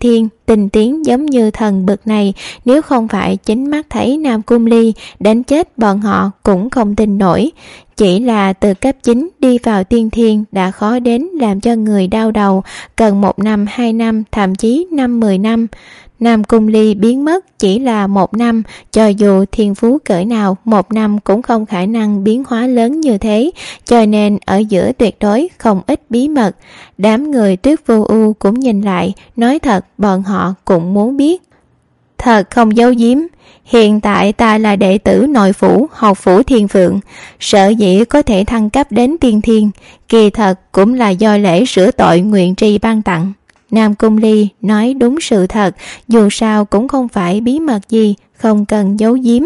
tinh tiến giống như thần bậc này, nếu không phải chính mắt thấy Nam Cung Ly đánh chết bọn họ cũng không tin nổi. Chỉ là từ cấp 9 đi vào tiên thiên đã khó đến làm cho người đau đầu, cần 1 năm, 2 năm, thậm chí 5-10 năm. Nam Cung Ly biến mất chỉ là 1 năm, cho dù thiên phú cỡ nào, 1 năm cũng không khả năng biến hóa lớn như thế, cho nên ở giữa tuyệt đối không ít bí mật. Đám người Tuyết Vô Ưu cũng nhìn lại, nói thật bọn họ cũng muốn biết. Thật không giấu giếm, hiện tại ta là đệ tử nội phủ học phủ Thiên Phượng, sở dĩ có thể thăng cấp đến tiên thiên, kỳ thật cũng là do lễ sửa tội nguyện tri ban tặng. Nam Cung Ly nói đúng sự thật, dù sao cũng không phải bí mật gì, không cần giấu giếm.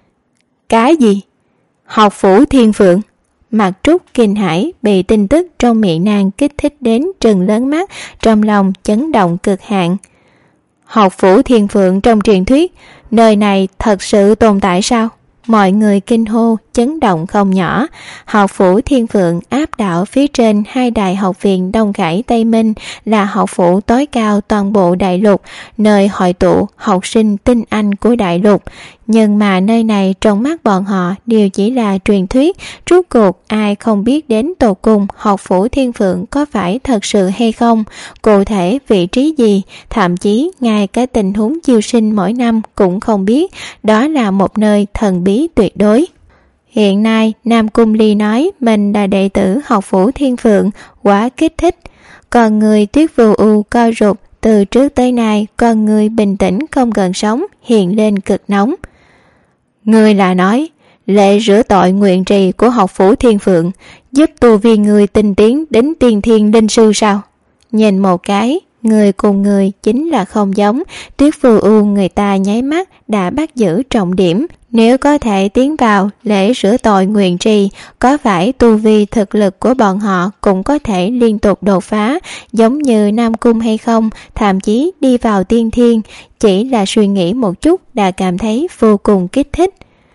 Cái gì? Học phủ Thiên Phượng? Mặt Trúc kinh hãi, bị tin tức trong miệng nàng kích thích đến trừng lớn mắt, trong lòng chấn động cực hạn. Học phủ Thiên Phượng trong truyền thuyết, nơi này thật sự tồn tại sao? Mọi người kinh hô, chấn động không nhỏ. Học phủ Thiên Phượng áp đảo phía trên 2 đại học viện Đông Khải Tây Minh, là học phủ tối cao toàn bộ đại lục, nơi hội tụ học sinh tinh anh của đại lục. Nhưng mà nơi này trong mắt bọn họ đều chỉ là truyền thuyết, rốt cuộc ai không biết đến tột cùng học phủ Thiên Phượng có phải thật sự hay không, cụ thể vị trí gì, thậm chí ngay cái tình huống chiêu sinh mỗi năm cũng không biết, đó là một nơi thần bí tuyệt đối. Hiện nay Nam Cung Ly nói mình là đệ tử học phủ Thiên Phượng, quá kích thích. Còn người Tuyết Vô Ưu co rụt, từ trước tới nay con người bình tĩnh không gần sống hiện lên cực nóng. Ngươi là nói lễ rửa tội nguyện trì của học phủ Thiên Phượng giúp tu vi người tinh tiến đến tiên thiên linh sư sao? Nhìn một cái, người cùng người chính là không giống. Tuyết Vô Ưu người ta nháy mắt đã bắt giữ trọng điểm. Nếu có thể tiến vào lễ rửa tội nguyện trì, có phải tu vi thực lực của bọn họ cũng có thể liên tục đột phá giống như Nam Cung hay không, thậm chí đi vào tiên thiên? Chỉ là suy nghĩ một chút đã cảm thấy vô cùng kích thích.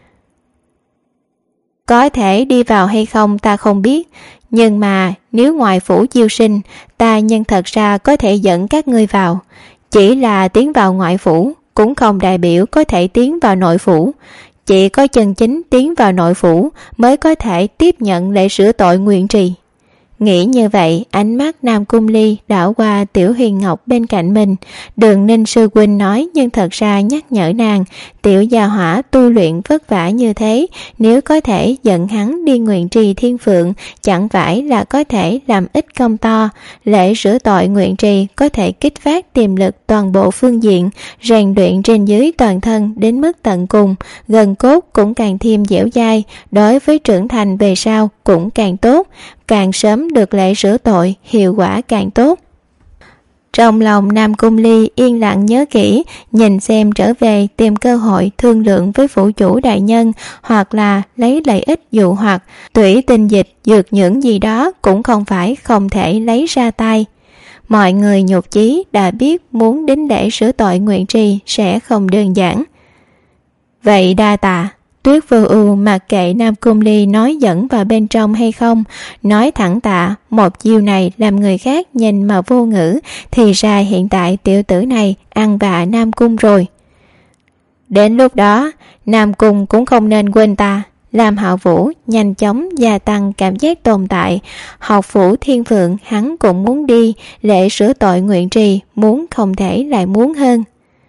Có thể đi vào hay không ta không biết, nhưng mà nếu ngoại phủ chiêu sinh, ta nhân thật ra có thể dẫn các ngươi vào. Chỉ là tiến vào ngoại phủ cũng không đại biểu có thể tiến vào nội phủ. Chỉ có chân chính tiến vào nội phủ mới có thể tiếp nhận lễ sửa tội nguyện trì. Nghĩ như vậy, ánh mắt Nam Cung Ly đảo qua Tiểu Huyền Ngọc bên cạnh mình. Đường Ninh sư huynh nói nhưng thật ra nhắc nhở nàng, tiểu gia hỏa tu luyện vất vả như thế, nếu có thể dẫn hắn đi nguyện trì Thiên Phượng, chẳng phải là có thể làm ít công to. Lễ sửa tội nguyện trì có thể kích phát tiềm lực toàn bộ phương diện, rèn luyện trên dưới toàn thân đến mức tận cùng, gần cốt cũng càng thêm dẻo dai, đối với trưởng thành về sau cũng càng tốt. Càng sớm được lễ sửa tội, hiệu quả càng tốt. Trong lòng Nam Cung Ly yên lặng nhớ kỹ, nhìn xem trở về tìm cơ hội thương lượng với phủ chủ đại nhân, hoặc là lấy lợi ích dụ hoặc, tủy tinh dịch, dược nhưỡng gì đó cũng không phải không thể lấy ra tay. Mọi người nhục chí đã biết muốn đến lễ sửa tội nguyện trì sẽ không đơn giản. Vậy đa tạ. Tuyết Vô Ưu mặc kệ Nam Cung Ly nói dẫn vào bên trong hay không, nói thẳng tạ, một chiêu này làm người khác nhìn mà vô ngữ, thì ra hiện tại tiểu tử này ăn vạ Nam Cung rồi. Đến lúc đó, Nam Cung cũng không nên quên ta. Lam Hạo Vũ nhanh chóng gia tăng cảm giác tồn tại. Học phủ Thiên Phượng hắn cũng muốn đi, lễ sửa tội nguyện trì muốn không thể lại muốn hơn.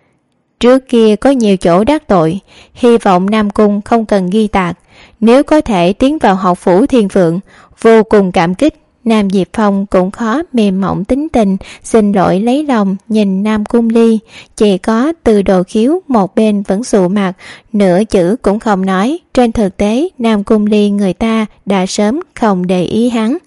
Trước kia có nhiều chỗ đắc tội, hy vọng Nam Cung không cần ghi tạc. Nếu có thể tiến vào học phủ Thiên Phượng, vô cùng cảm kích. Nam Diệp Phong cũng khó mềm mỏng tính tình, xin lỗi lấy lòng nhìn Nam Cung Ly. Chỉ có Từ Đồ Khiếu một bên vẫn sụ mặt, nửa chữ cũng không nói. Trên thực tế Nam Cung Ly người ta đã sớm không để ý hắn.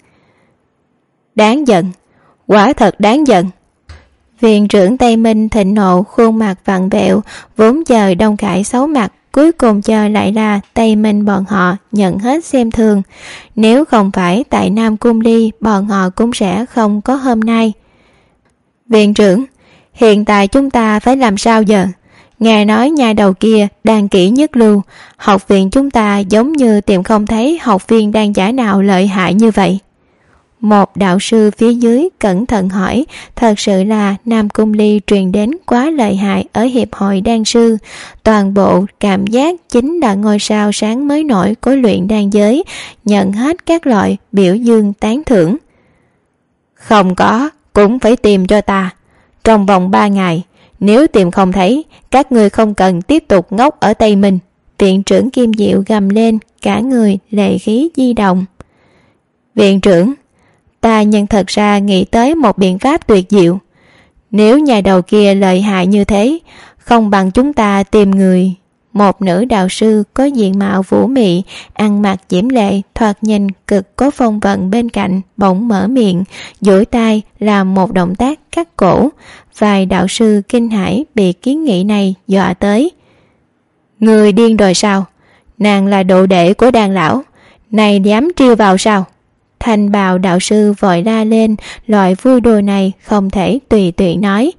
Đáng giận, quả thật đáng giận. Viện trưởng Tây Minh thịnh nộ, khuôn mặt vặn vẹo, vốn chờ Đông Khải xấu mặt, cuối cùng chờ lại là Tây Minh bọn họ nhận hết xem thường. Nếu không phải tại Nam Cung Ly, bọn họ cũng sẽ không có hôm nay. Viện trưởng, hiện tại chúng ta phải làm sao giờ? Nghe nói nhà đầu kia đang kỹ nhất lưu, học viện chúng ta giống như tìm không thấy học viên đang giả nào lợi hại như vậy. Một đạo sư phía dưới cẩn thận hỏi, thật sự là Nam Cung Ly truyền đến quá lợi hại ở hiệp hội đan sư, toàn bộ cảm giác chính là ngôi sao sáng mới nổi của luyện đan giới, nhận hết các loại biểu dương tán thưởng. Không có, cũng phải tìm cho ta. Trong vòng 3 ngày, nếu tìm không thấy, các ngươi không cần tiếp tục ngốc ở Tây Minh. Viện trưởng Kim Diệu gầm lên, cả người lệ khí di động. Viện trưởng, ta nhưng thật ra nghĩ tới một biện pháp tuyệt diệu. Nếu nhà đầu kia lợi hại như thế, không bằng chúng ta tìm người. Một nữ đạo sư có diện mạo vũ mị, ăn mặc diễm lệ, thoạt nhìn cực có phong vận bên cạnh, bỗng mở miệng, duỗi tay làm một động tác cắt cổ. Vài đạo sư kinh hãi bị kiến nghị này dọa tới. Người điên rồi sao? Nàng là đồ đệ của đàn lão, này dám trêu vào sao? Thanh bào đạo sư vội la lên, loại vui đùa này không thể tùy tiện nói.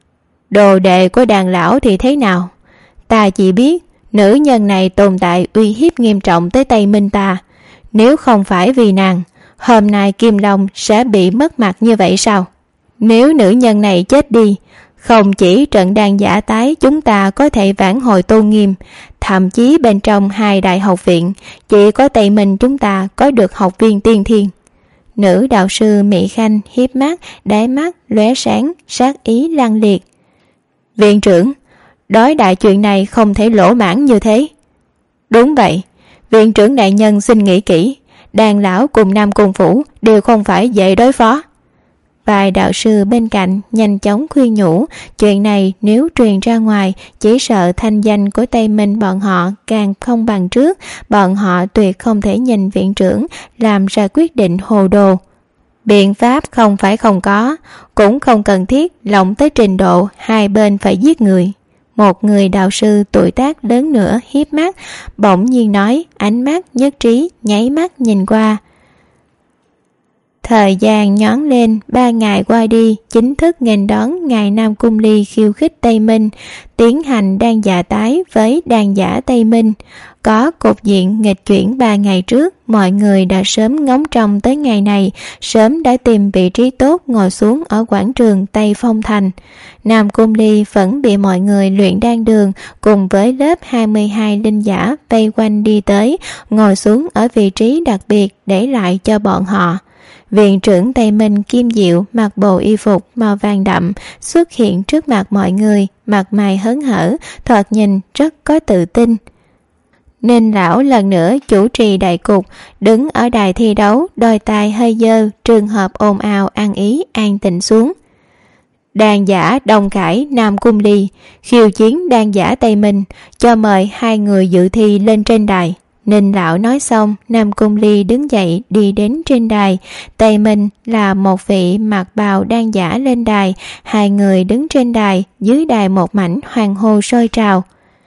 Đồ đệ của đàn lão thì thế nào? Ta chỉ biết nữ nhân này tồn tại uy hiếp nghiêm trọng tới Tây Minh ta. Nếu không phải vì nàng, hôm nay Kim Long sẽ bị mất mặt như vậy sao? Nếu nữ nhân này chết đi, không chỉ trận đan giả tái chúng ta có thể vãn hồi tôn nghiêm, thậm chí bên trong 2 đại học viện, chỉ có Tây Minh chúng ta có được học viên tiên thiên. Nữ đạo sư Mỹ Khanh hiếp mắt, đáy mắt lóe sáng, sát ý lăng liệt. Viện trưởng, đối đại chuyện này không thể lỗ mãn như thế. Đúng vậy, viện trưởng đại nhân xin nghĩ kỹ, đàn lão cùng Nam Cung Phủ đều không phải dễ đối phó. Vài đạo sư bên cạnh nhanh chóng khuyên nhủ, chuyện này nếu truyền ra ngoài, chỉ sợ thanh danh của Tây Minh bọn họ càng không bằng trước, bọn họ tuyệt không thể nhìn viện trưởng làm ra quyết định hồ đồ. Biện pháp không phải không có, cũng không cần thiết lộng tới trình độ hai bên phải giết người. Một người đạo sư tuổi tác lớn nữa hiếp mắt, bỗng nhiên nói, ánh mắt nhất trí, nháy mắt nhìn qua. Thời gian nhón lên, 3 ngày qua đi, chính thức nghênh đón ngày Nam Cung Ly khiêu khích Tây Minh, tiến hành đan giả tái với đan giả Tây Minh. Có cục diện nghịch chuyển 3 ngày trước, mọi người đã sớm ngóng trông tới ngày này, sớm đã tìm vị trí tốt ngồi xuống ở quảng trường Tây Phong Thành. Nam Cung Ly vẫn bị mọi người luyện đan đường cùng với lớp 22 linh giả vây quanh đi tới, ngồi xuống ở vị trí đặc biệt để lại cho bọn họ. Viện trưởng Tây Minh Kim Diệu mặc bộ y phục màu vàng đậm xuất hiện trước mặt mọi người, mặt mày hớn hở, thoạt nhìn rất có tự tin. Nên lão lần nữa chủ trì đại cục, đứng ở đài thi đấu, đôi tai hơi dơ, trường hợp ồn ào ăn ý an tĩnh xuống. Đàn giả Đông Khải Nam Cung Ly khiêu chiến đàn giả Tây Minh, cho mời 2 người dự thi lên trên đài. Ninh lão nói xong, Nam Cung Ly đứng dậy đi đến trên đài. Tây Minh là một vị mặc bào đan giả lên đài, 2 người đứng trên đài, dưới đài một mảnh hoan hô sôi trào.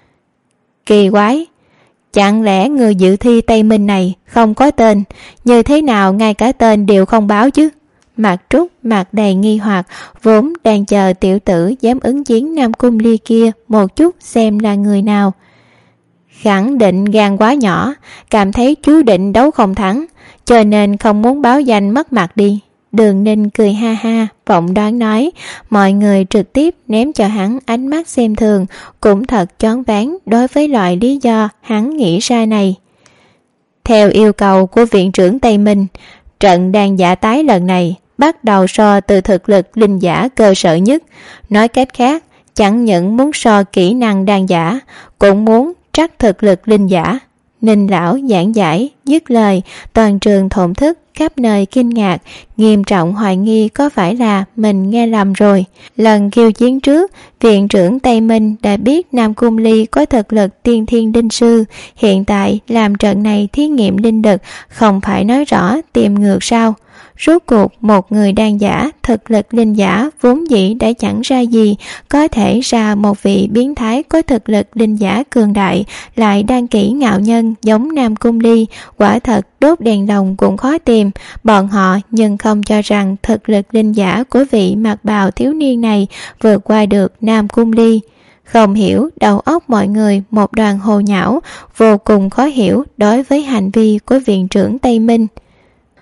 Kỳ quái, chẳng lẽ người dự thi Tây Minh này không có tên, như thế nào ngay cả tên đều không báo chứ? Mạc Trúc mặt đầy nghi hoặc, vốn đang chờ tiểu tử dám ứng chiến Nam Cung Ly kia một chút xem là người nào. Khẳng định gan quá nhỏ, cảm thấy chú định đấu không thắng, cho nên không muốn báo danh mất mặt đi. Đường Ninh cười ha ha, vọng đoán nói, mọi người trực tiếp ném cho hắn ánh mắt xem thường, cũng thật choáng váng đối với loại lý do hắn nghĩ ra này. Theo yêu cầu của viện trưởng Tây Minh, trận đan giả tái lần này bắt đầu so từ thực lực linh giả cơ sở nhất. Nói cách khác, chẳng những muốn so kỹ năng đan giả, cũng muốn trắc thực lực linh giả. Ninh lão giảng giải, dứt lời, toàn trường thổn thức, khắp nơi kinh ngạc, nghiêm trọng hoài nghi có phải là mình nghe lầm rồi. Lần khiêu chiến trước, viện trưởng Tây Minh đã biết Nam Cung Ly có thực lực tiên thiên linh sư, hiện tại làm trận này thí nghiệm linh lực, không phải nói rõ tìm ngược sao? Rốt cuộc một người đan giả, thực lực linh giả vốn dĩ đã chẳng ra gì, có thể ra một vị biến thái có thực lực linh giả cường đại, lại đan kỹ ngạo nhân giống Nam Cung Ly, quả thật đốt đèn lồng cũng khó tìm. Bọn họ nhưng không cho rằng thực lực linh giả của vị mặc bào thiếu niên này vượt qua được Nam Cung Ly. Không hiểu, đầu óc mọi người một đoàn hồ nhão, vô cùng khó hiểu đối với hành vi của viện trưởng Tây Minh.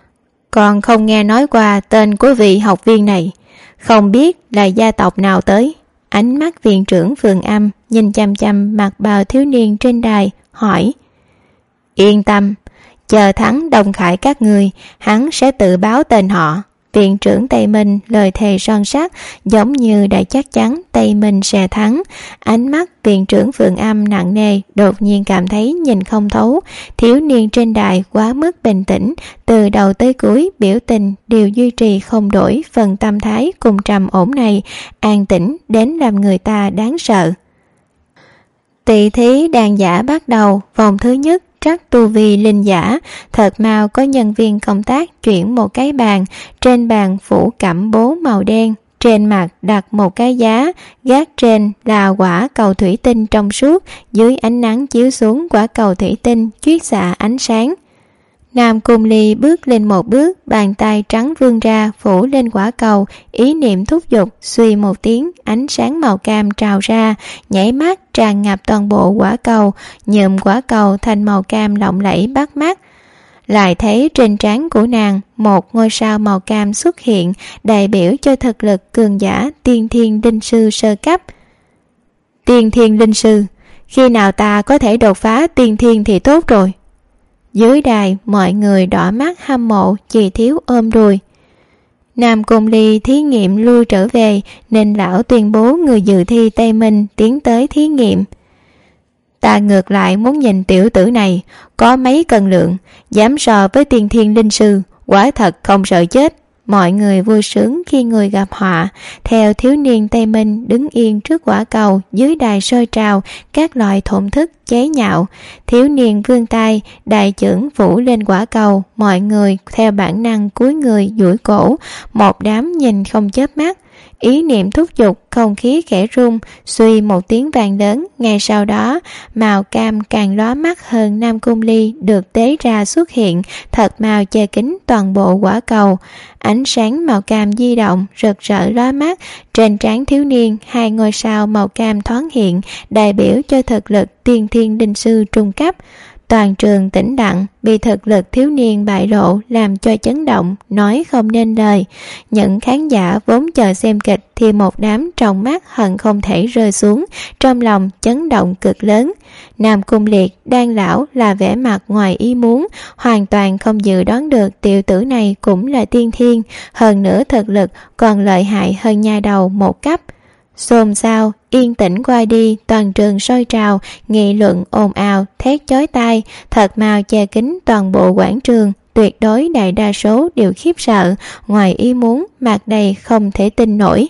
Còn không nghe nói qua tên của vị học viên này, không biết là gia tộc nào tới. Ánh mắt viện trưởng Phường Âm nhìn chăm chăm mặt bào thiếu niên trên đài, hỏi: Yên tâm, chờ thắng Đông Khải các người, hắn sẽ tự báo tên họ. Viện trưởng Tây Minh lời thề son sắt, giống như đã chắc chắn Tây Minh sẽ thắng. Ánh mắt viện trưởng Phượng Âm nặng nề, đột nhiên cảm thấy nhìn không thấu. Thiếu niên trên đài quá mức bình tĩnh, từ đầu tới cuối biểu tình đều duy trì không đổi phần tâm thái cùng trầm ổn này, an tĩnh đến làm người ta đáng sợ. Tỷ thí đàn giả bắt đầu, vòng thứ nhất trắc tu vi linh giả. Thật mau có nhân viên công tác chuyển một cái bàn, trên bàn phủ cẩm bố màu đen, trên mặt đặt một cái giá, gác trên là quả cầu thủy tinh trong suốt, dưới ánh nắng chiếu xuống quả cầu thủy tinh chiết xạ ánh sáng. Nam Cung Ly bước lên một bước, bàn tay trắng vươn ra phủ lên quả cầu, ý niệm thúc giục, suy một tiếng, ánh sáng màu cam trào ra, nhảy mắt tràn ngập toàn bộ quả cầu, nhuộm quả cầu thành màu cam lộng lẫy bắt mắt. Lại thấy trên trán của nàng một ngôi sao màu cam xuất hiện, đại biểu cho thực lực cường giả tiên thiên linh sư sơ cấp. Tiên thiên linh sư, khi nào ta có thể đột phá tiên thiên thì tốt rồi. Dưới đài mọi người đỏ mắt hâm mộ, chỉ thiếu ôm đùi. Nam Cung Ly thí nghiệm lui trở về, nên lão tuyên bố người dự thi Tây Minh tiến tới thí nghiệm. Ta ngược lại muốn nhìn tiểu tử này có mấy cân lượng, dám so với tiên thiên linh sư, quả thật không sợ chết. Mọi người vui sướng khi người gặp họa. Theo thiếu niên Tây Minh đứng yên trước quả cầu, dưới đài sôi trào các loại thổn thức chế nhạo. Thiếu niên vươn tay, đại chưởng phủ lên quả cầu, mọi người theo bản năng cúi người duỗi cổ, một đám nhìn không chớp mắt. Ý niệm thúc giục, không khí khẽ rung, suy một tiếng vang lớn. Ngay sau đó màu cam càng lóa mắt hơn, Nam Cung Ly được tế ra xuất hiện, thật màu che kín toàn bộ quả cầu. Ánh sáng màu cam di động, rực rỡ lóa mắt. Trên trán thiếu niên, hai ngôi sao màu cam thoáng hiện, đại biểu cho thực lực tiên thiên linh sư trung cấp. Toàn trường tĩnh lặng, bị thực lực thiếu niên bại lộ làm cho chấn động, nói không nên lời. Những khán giả vốn chờ xem kịch thì một đám trong mắt hận không thể rơi xuống, trong lòng chấn động cực lớn. Nam Cung Liệt đang lão là vẻ mặt ngoài ý muốn, hoàn toàn không dự đoán được tiểu tử này cũng là tiên thiên, hơn nữa thực lực còn lợi hại hơn nha đầu một cấp. Xôn xao, yên tĩnh qua đi, toàn trường sôi trào, nghị luận ồn ào, thét chói tai, thật mau che kín toàn bộ quảng trường. Tuyệt đối đại đa số đều khiếp sợ, ngoài ý muốn, mặt đầy không thể tin nổi.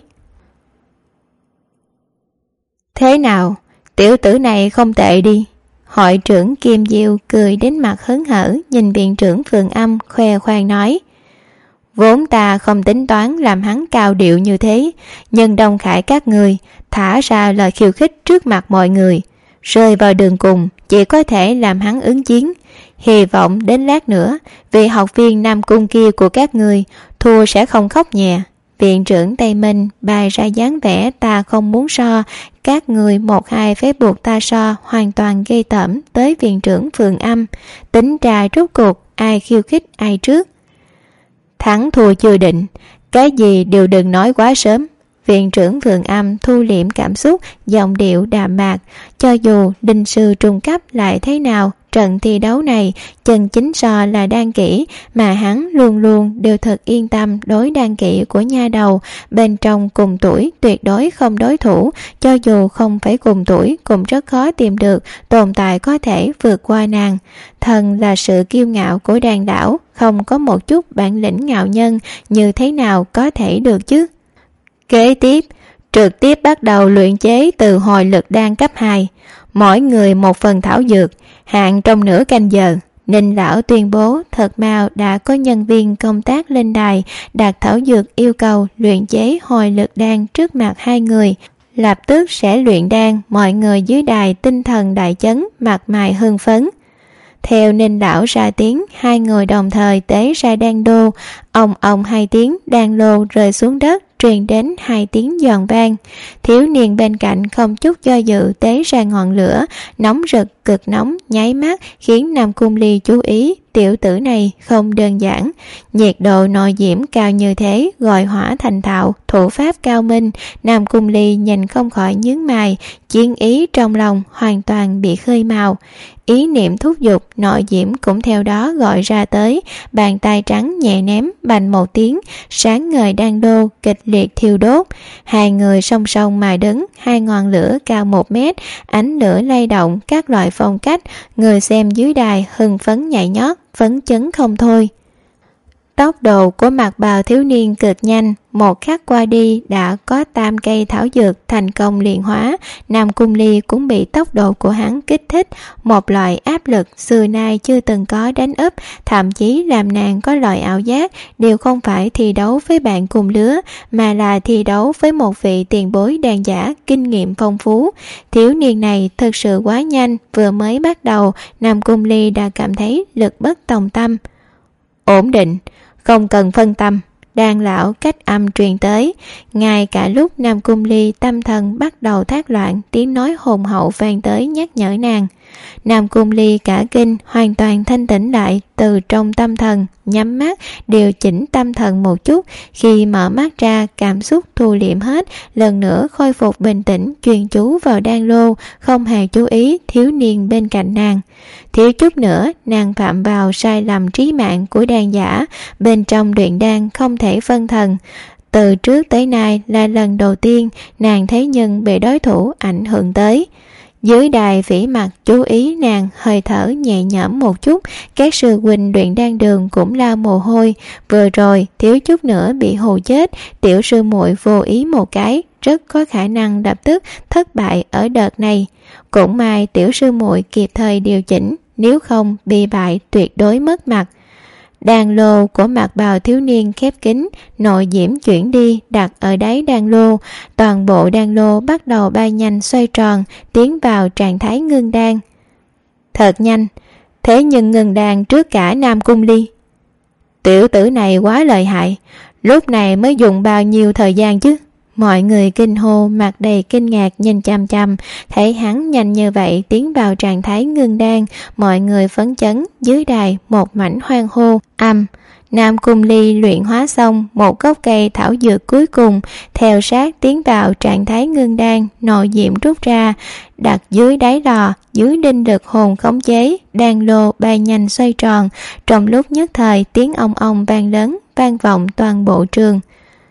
Thế nào, tiểu tử này không tệ đi. Hội trưởng Kim Diêu cười đến mặt hớn hở, nhìn viện trưởng Phượng Âm khoe khoang nói: Vốn ta không tính toán làm hắn cao điệu như thế, nhưng Đông Khải các người thả ra lời khiêu khích trước mặt mọi người, rơi vào đường cùng, chỉ có thể làm hắn ứng chiến. Hy vọng đến lát nữa vị học viên Nam Cung kia của các người thua sẽ không khóc nhẹ. Viện trưởng Tây Minh bày ra dáng vẻ ta không muốn so, các người một hai phép buộc ta so, hoàn toàn gây tởm tới viện trưởng Phượng Âm. Tính ra rốt cuộc ai khiêu khích ai trước. Thắng thua chưa định, cái gì đều đừng nói quá sớm. Viện trưởng Phượng Âm thu liễm cảm xúc, giọng điệu đạm mạc. Cho dù linh sư trung cấp lại thế nào, trận thi đấu này chân chính so là đan kỷ, mà hắn luôn luôn đều thật yên tâm đối đan kỷ của nha đầu. Bên trong cùng tuổi tuyệt đối không đối thủ, cho dù không phải cùng tuổi cũng rất khó tìm được tồn tại có thể vượt qua nàng. Thần là sự kiêu ngạo của đàn đảo, không có một chút bản lĩnh ngạo nhân, như thế nào có thể được chứ? Kế tiếp, trực tiếp bắt đầu luyện chế từ hồi lực đan cấp 2, mỗi người một phần thảo dược, hạn trong nửa canh giờ. Ninh lão tuyên bố thật mau đã có nhân viên công tác lên đài đặt thảo dược yêu cầu luyện chế hồi lực đan trước mặt hai người. Lập tức sẽ luyện đan, mọi người dưới đài tinh thần đại chấn, mặt mày hưng phấn. Theo Ninh lão ra tiếng, hai người đồng thời tế ra đan đô. Ong hai tiếng đan lô rơi xuống đất, truyền đến hai tiếng giòn vang. Thiếu niên bên cạnh không chút do dự tế ra ngọn lửa nóng rực cực nóng nháy mắt khiến Nam Cung Ly chú ý tiểu tử này không đơn giản. Nhiệt độ nội diễm cao như thế, gọi hỏa thành thạo, thủ pháp cao minh. Nam Cung Ly nhìn không khỏi nhướng mày, chiến ý trong lòng hoàn toàn bị khơi mào. Ý niệm thúc giục, nội diễm cũng theo đó gọi ra tới. Bàn tay trắng nhẹ ném, bành một tiếng, sáng ngời đan đô kịch liệt thiêu đốt. Hai người song song mà đứng, hai ngọn lửa cao 1 mét, ánh lửa lay động các loại phong cách. Người xem dưới đài hưng phấn nhảy nhót, phấn chấn không thôi. Tốc độ của Mạc Bào thiếu niên cực nhanh, một khắc qua đi đã có 8 cây thảo dược thành công luyện hóa. Nam Cung Ly cũng bị tốc độ của hắn kích thích, một loại áp lực xưa nay chưa từng có đánh úp, thậm chí làm nàng có loại ảo giác đều không phải thi đấu với bạn cùng lứa, mà là thi đấu với một vị tiền bối đàn giả kinh nghiệm phong phú. Thiếu niên này thực sự quá nhanh, vừa mới bắt đầu Nam Cung Ly đã cảm thấy lực bất tòng tâm. Ổn định, không cần phân tâm. Đan lão cách âm truyền tới. Ngay cả lúc Nam Cung Ly tâm thần bắt đầu thác loạn, tiếng nói hồn hậu vang tới nhắc nhở nàng. Nam Cung Ly cả kinh, hoàn toàn thanh tĩnh lại từ trong tâm thần, nhắm mắt điều chỉnh tâm thần một chút. Khi mở mắt ra, cảm xúc thu liệm hết, lần nữa khôi phục bình tĩnh, chuyên chú vào đan lô, không hề chú ý thiếu niên bên cạnh nàng. Thiếu chút nữa nàng phạm vào sai lầm trí mạng của đan giả, bên trong luyện đan không thể phân thần. Từ trước tới nay là lần đầu tiên nàng thấy nhân bị đối thủ ảnh hưởng tới. Dưới đài vĩ mặt chú ý nàng hơi thở nhẹ nhõm một chút, các sư huynh luyện đan đường cũng lao mồ hôi. Vừa rồi thiếu chút nữa bị hù chết, tiểu sư muội vô ý một cái, rất có khả năng lập tức thất bại ở đợt này. Cũng may tiểu sư muội kịp thời điều chỉnh, nếu không bị bại tuyệt đối mất mặt. Đan lô của Mạc Bào thiếu niên khép kín, nội diễm chuyển đi đặt ở đáy đan lô. Toàn bộ đan lô bắt đầu bay nhanh xoay tròn, tiến vào trạng thái ngưng đan. Thật nhanh, thế nhưng ngưng đan trước cả Nam Cung Ly. Tiểu tử này quá lợi hại, lúc này mới dùng bao nhiêu thời gian chứ? Mọi người kinh hô, mặt đầy kinh ngạc nhìn chăm chăm, thấy hắn nhanh như vậy tiến vào trạng thái ngưng đan, mọi người phấn chấn, dưới đài một mảnh hoan hô. Nam Cung Ly luyện hóa xong một gốc cây thảo dược cuối cùng, theo sát tiến vào trạng thái ngưng đan, nội diễm rút ra, đặt dưới đáy lò, dưới đinh lực hồn khống chế, đan lô bay nhanh xoay tròn. Trong lúc nhất thời tiếng ong ong vang lớn, vang vọng toàn bộ trường.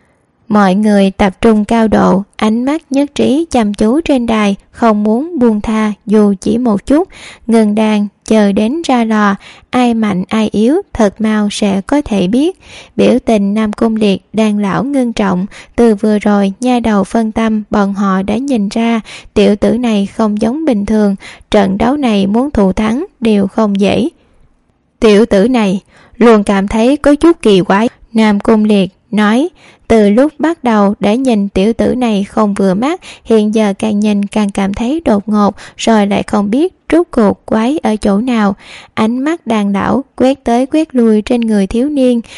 Mọi người tập trung cao độ, ánh mắt nhất trí chăm chú trên đài, không muốn buông tha dù chỉ một chút. Ngừng đàn, chờ đến ra lò, ai mạnh ai yếu thật mau sẽ có thể biết. Biểu tình Nam Cung Liệt đan lão ngưng trọng, từ vừa rồi nha đầu phân tâm, bọn họ đã nhìn ra tiểu tử này không giống bình thường, trận đấu này muốn thủ thắng đều không dễ. Tiểu tử này luôn cảm thấy có chút kỳ quái, Nam Cung Liệt nói. Từ lúc bắt đầu đã nhìn tiểu tử này không vừa mắt, hiện giờ càng nhìn càng cảm thấy đột ngột, rồi lại không biết rốt cuộc quái ở chỗ nào. Ánh mắt đàn đảo quét tới quét lui trên người thiếu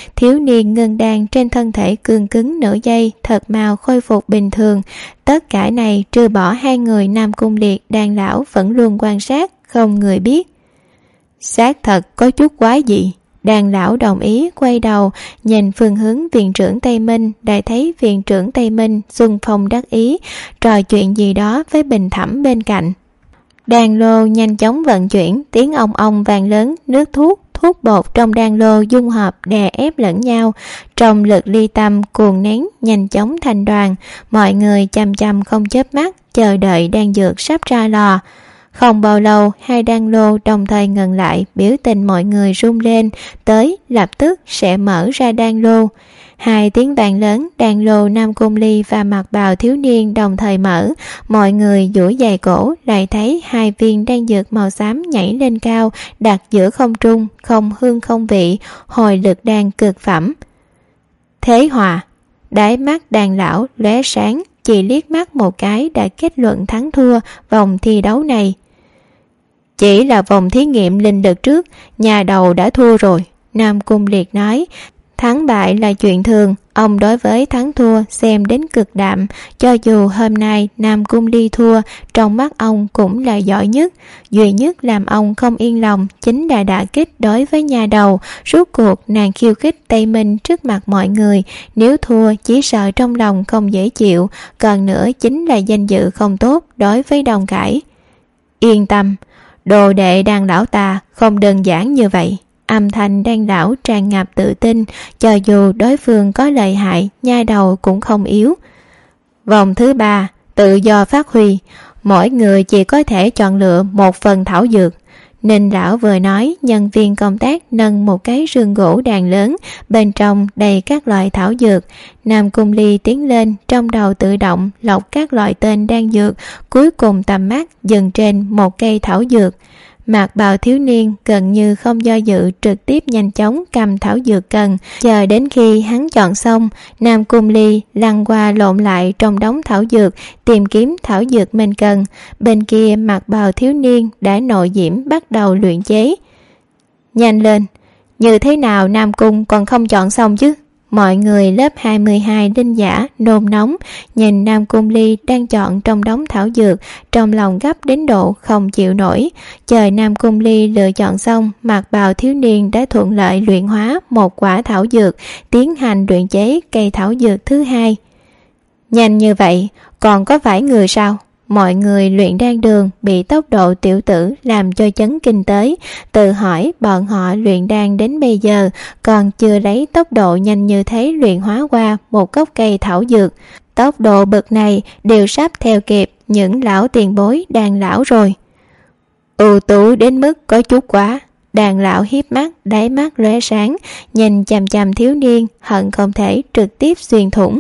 niên ngưng đan trên thân thể cương cứng nửa giây, thật mau khôi phục bình thường. Tất cả này trừ bỏ hai người Nam Cung Liệt đàn đảo vẫn luôn quan sát, không người biết. Xác thật có chút quái dị. Đàn lão đồng ý quay đầu nhìn phương hướng viện trưởng Tây Minh, đã thấy viện trưởng Tây Minh xuân phong đắc ý trò chuyện gì đó với Bình Thẩm bên cạnh. Đan lô nhanh chóng vận chuyển, tiếng ong ong vang lớn, nước thuốc bột trong đan lô dung hợp đè ép lẫn nhau, trong lực ly tâm cuồn nén nhanh chóng thành đoàn. Mọi người chăm chăm không chớp mắt chờ đợi đan dược sắp ra lò. Không bao lâu, hai đan lô đồng thời ngừng lại, biểu tình mọi người rung lên, tới lập tức sẽ mở ra đan lô. Hai tiếng vang lớn, đan lô Nam Cung Ly và Mạc Bào thiếu niên đồng thời mở. Mọi người duỗi dài cổ, lại thấy hai viên đan dược màu xám nhảy lên cao, đặt giữa không trung, không hương không vị, hồi lực đan cực phẩm. Thế hòa, đáy mắt đàn lão lóe sáng, chỉ liếc mắt một cái đã kết luận thắng thua vòng thi đấu này. Chỉ là vòng thí nghiệm linh lực trước, nhà đầu đã thua rồi, Nam Cung Liệt nói. Thắng bại là chuyện thường, ông đối với thắng thua xem đến cực đạm. Cho dù hôm nay Nam Cung Ly thua, trong mắt ông cũng là giỏi nhất. Duy nhất làm ông không yên lòng chính là đả kích đối với nhà đầu. Rốt cuộc nàng khiêu khích Tây Minh trước mặt mọi người, nếu thua chỉ sợ trong lòng không dễ chịu, còn nữa chính là danh dự không tốt đối với Đông Khải. Yên tâm, đồ đệ Đan lão ta không đơn giản như vậy. Âm thanh Đan lão tràn ngập tự tin, cho dù đối phương có lợi hại, nha đầu cũng không yếu. Vòng thứ 3, tự do phát huy, mỗi người chỉ có thể chọn lựa một phần thảo dược. Ninh lão vừa nói, nhân viên công tác nâng một cái rương gỗ đàn lớn, bên trong đầy các loại thảo dược. Nam Cung Ly tiến lên, trong đầu tự động lọc các loại tên đan dược, cuối cùng tầm mắt dừng trên một cây thảo dược. Mạc bào thiếu niên gần như không do dự, trực tiếp nhanh chóng cầm thảo dược cần. Chờ đến khi hắn chọn xong, Nam Cung Ly lăn qua lộn lại trong đống thảo dược, tìm kiếm thảo dược mình cần. Bên kia Mạc bào thiếu niên đã nội diễm bắt đầu luyện chế. Nhanh lên, như thế nào Nam Cung còn không chọn xong chứ? Mọi người lớp 22 linh giả nôn nóng nhìn Nam Cung Ly đang chọn trong đống thảo dược, trong lòng gấp đến độ không chịu nổi. Chờ Nam Cung Ly lựa chọn xong, Mạc bào thiếu niên đã thuận lợi luyện hóa một quả thảo dược, tiến hành luyện chế cây thảo dược thứ hai. Nhanh như vậy, còn có phải người sao? Mọi người luyện đan đường bị tốc độ tiểu tử làm cho chấn kinh tới, tự hỏi bọn họ luyện đan đến bây giờ còn chưa lấy tốc độ nhanh như thế luyện hóa qua một gốc cây thảo dược. Tốc độ bậc này đều sắp theo kịp những lão tiền bối đan lão rồi. Ưu tú đến mức có chút quá. Đàn lão hiếp mắt, đáy mắt lóe sáng, nhìn chằm chằm thiếu niên, hận không thể trực tiếp xuyên thủng.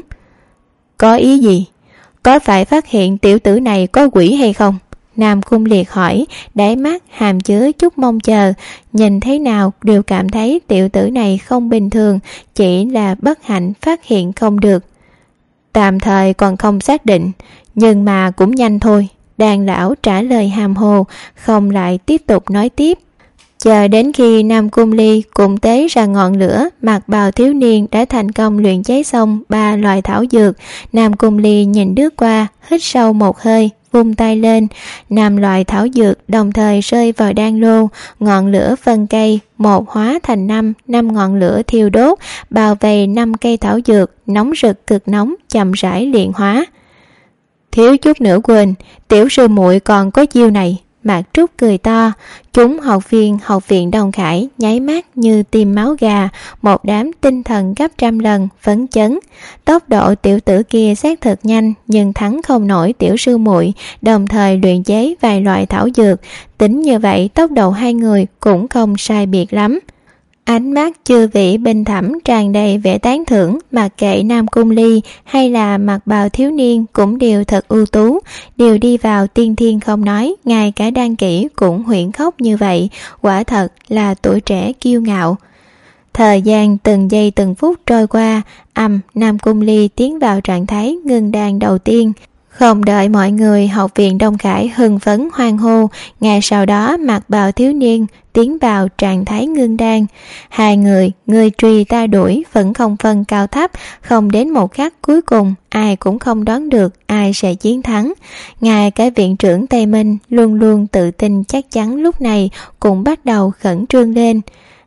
Có ý gì? Có phải phát hiện tiểu tử này có quỷ hay không? Nam Cung Liệt hỏi, đáy mắt hàm chứa chút mong chờ. Nhìn thế nào đều cảm thấy tiểu tử này không bình thường, chỉ là bất hạnh phát hiện không được. Tạm thời còn không xác định, nhưng mà cũng nhanh thôi. Đàn lão trả lời hàm hồ, không lại tiếp tục nói tiếp. Chờ đến khi Nam Cung Ly cùng tế ra ngọn lửa, Mạc bào thiếu niên đã thành công luyện chế xong 3 loại thảo dược. Nam Cung Ly nhìn lướt qua, hít sâu một hơi, vung tay lên, 5 loại thảo dược đồng thời rơi vào đan lô. Ngọn lửa phân cây, một hóa thành 5 ngọn lửa thiêu đốt, bao vây 5 cây thảo dược, nóng rực cực nóng, chậm rãi luyện hóa. Thiếu chút nữa quên, tiểu sư muội còn có chiêu này. Mạc Trúc cười to. Chúng học viên học viện Đông Khải nháy mắt như tim máu gà, một đám tinh thần gấp trăm lần phấn chấn. Tốc độ tiểu tử kia xác thực nhanh, nhưng thắng không nổi tiểu sư muội, đồng thời luyện chế vài loại thảo dược. Tính như vậy tốc độ hai người cũng không sai biệt lắm. Ánh mắt chư vị bình thẩm tràn đầy vẻ tán thưởng, mặc kệ Nam Cung Ly hay là Mạc bào thiếu niên cũng đều thật ưu tú, đều đi vào tiên thiên không nói, ngay cả đan kỹ cũng huyễn khóc như vậy, quả thật là tuổi trẻ kiêu ngạo. Thời gian từng giây từng phút trôi qua, Nam Cung Ly tiến vào trạng thái ngưng đan đầu tiên. Không đợi mọi người học viện Đông Khải hưng phấn hoan hô, ngay sau đó Mạc bào thiếu niên tiến vào trạng thái ngưng đan. Hai người truy ta đuổi, vẫn không phân cao thấp, không đến một khắc cuối cùng ai cũng không đoán được ai sẽ chiến thắng. Ngay cả viện trưởng Tây Minh luôn luôn tự tin chắc chắn lúc này cũng bắt đầu khẩn trương lên.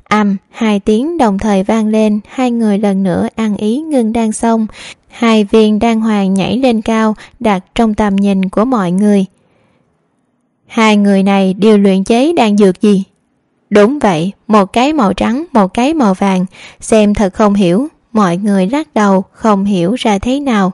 2 tiếng đồng thời vang lên, hai người lần nữa ăn ý ngưng đan xong. 2 viên đan hoàng nhảy lên cao, đặt trong tầm nhìn của mọi người. Hai người này đều luyện chế đan dược gì? Đúng vậy, một cái màu trắng, một cái màu vàng, xem thật không hiểu. Mọi người lắc đầu, không hiểu ra thế nào.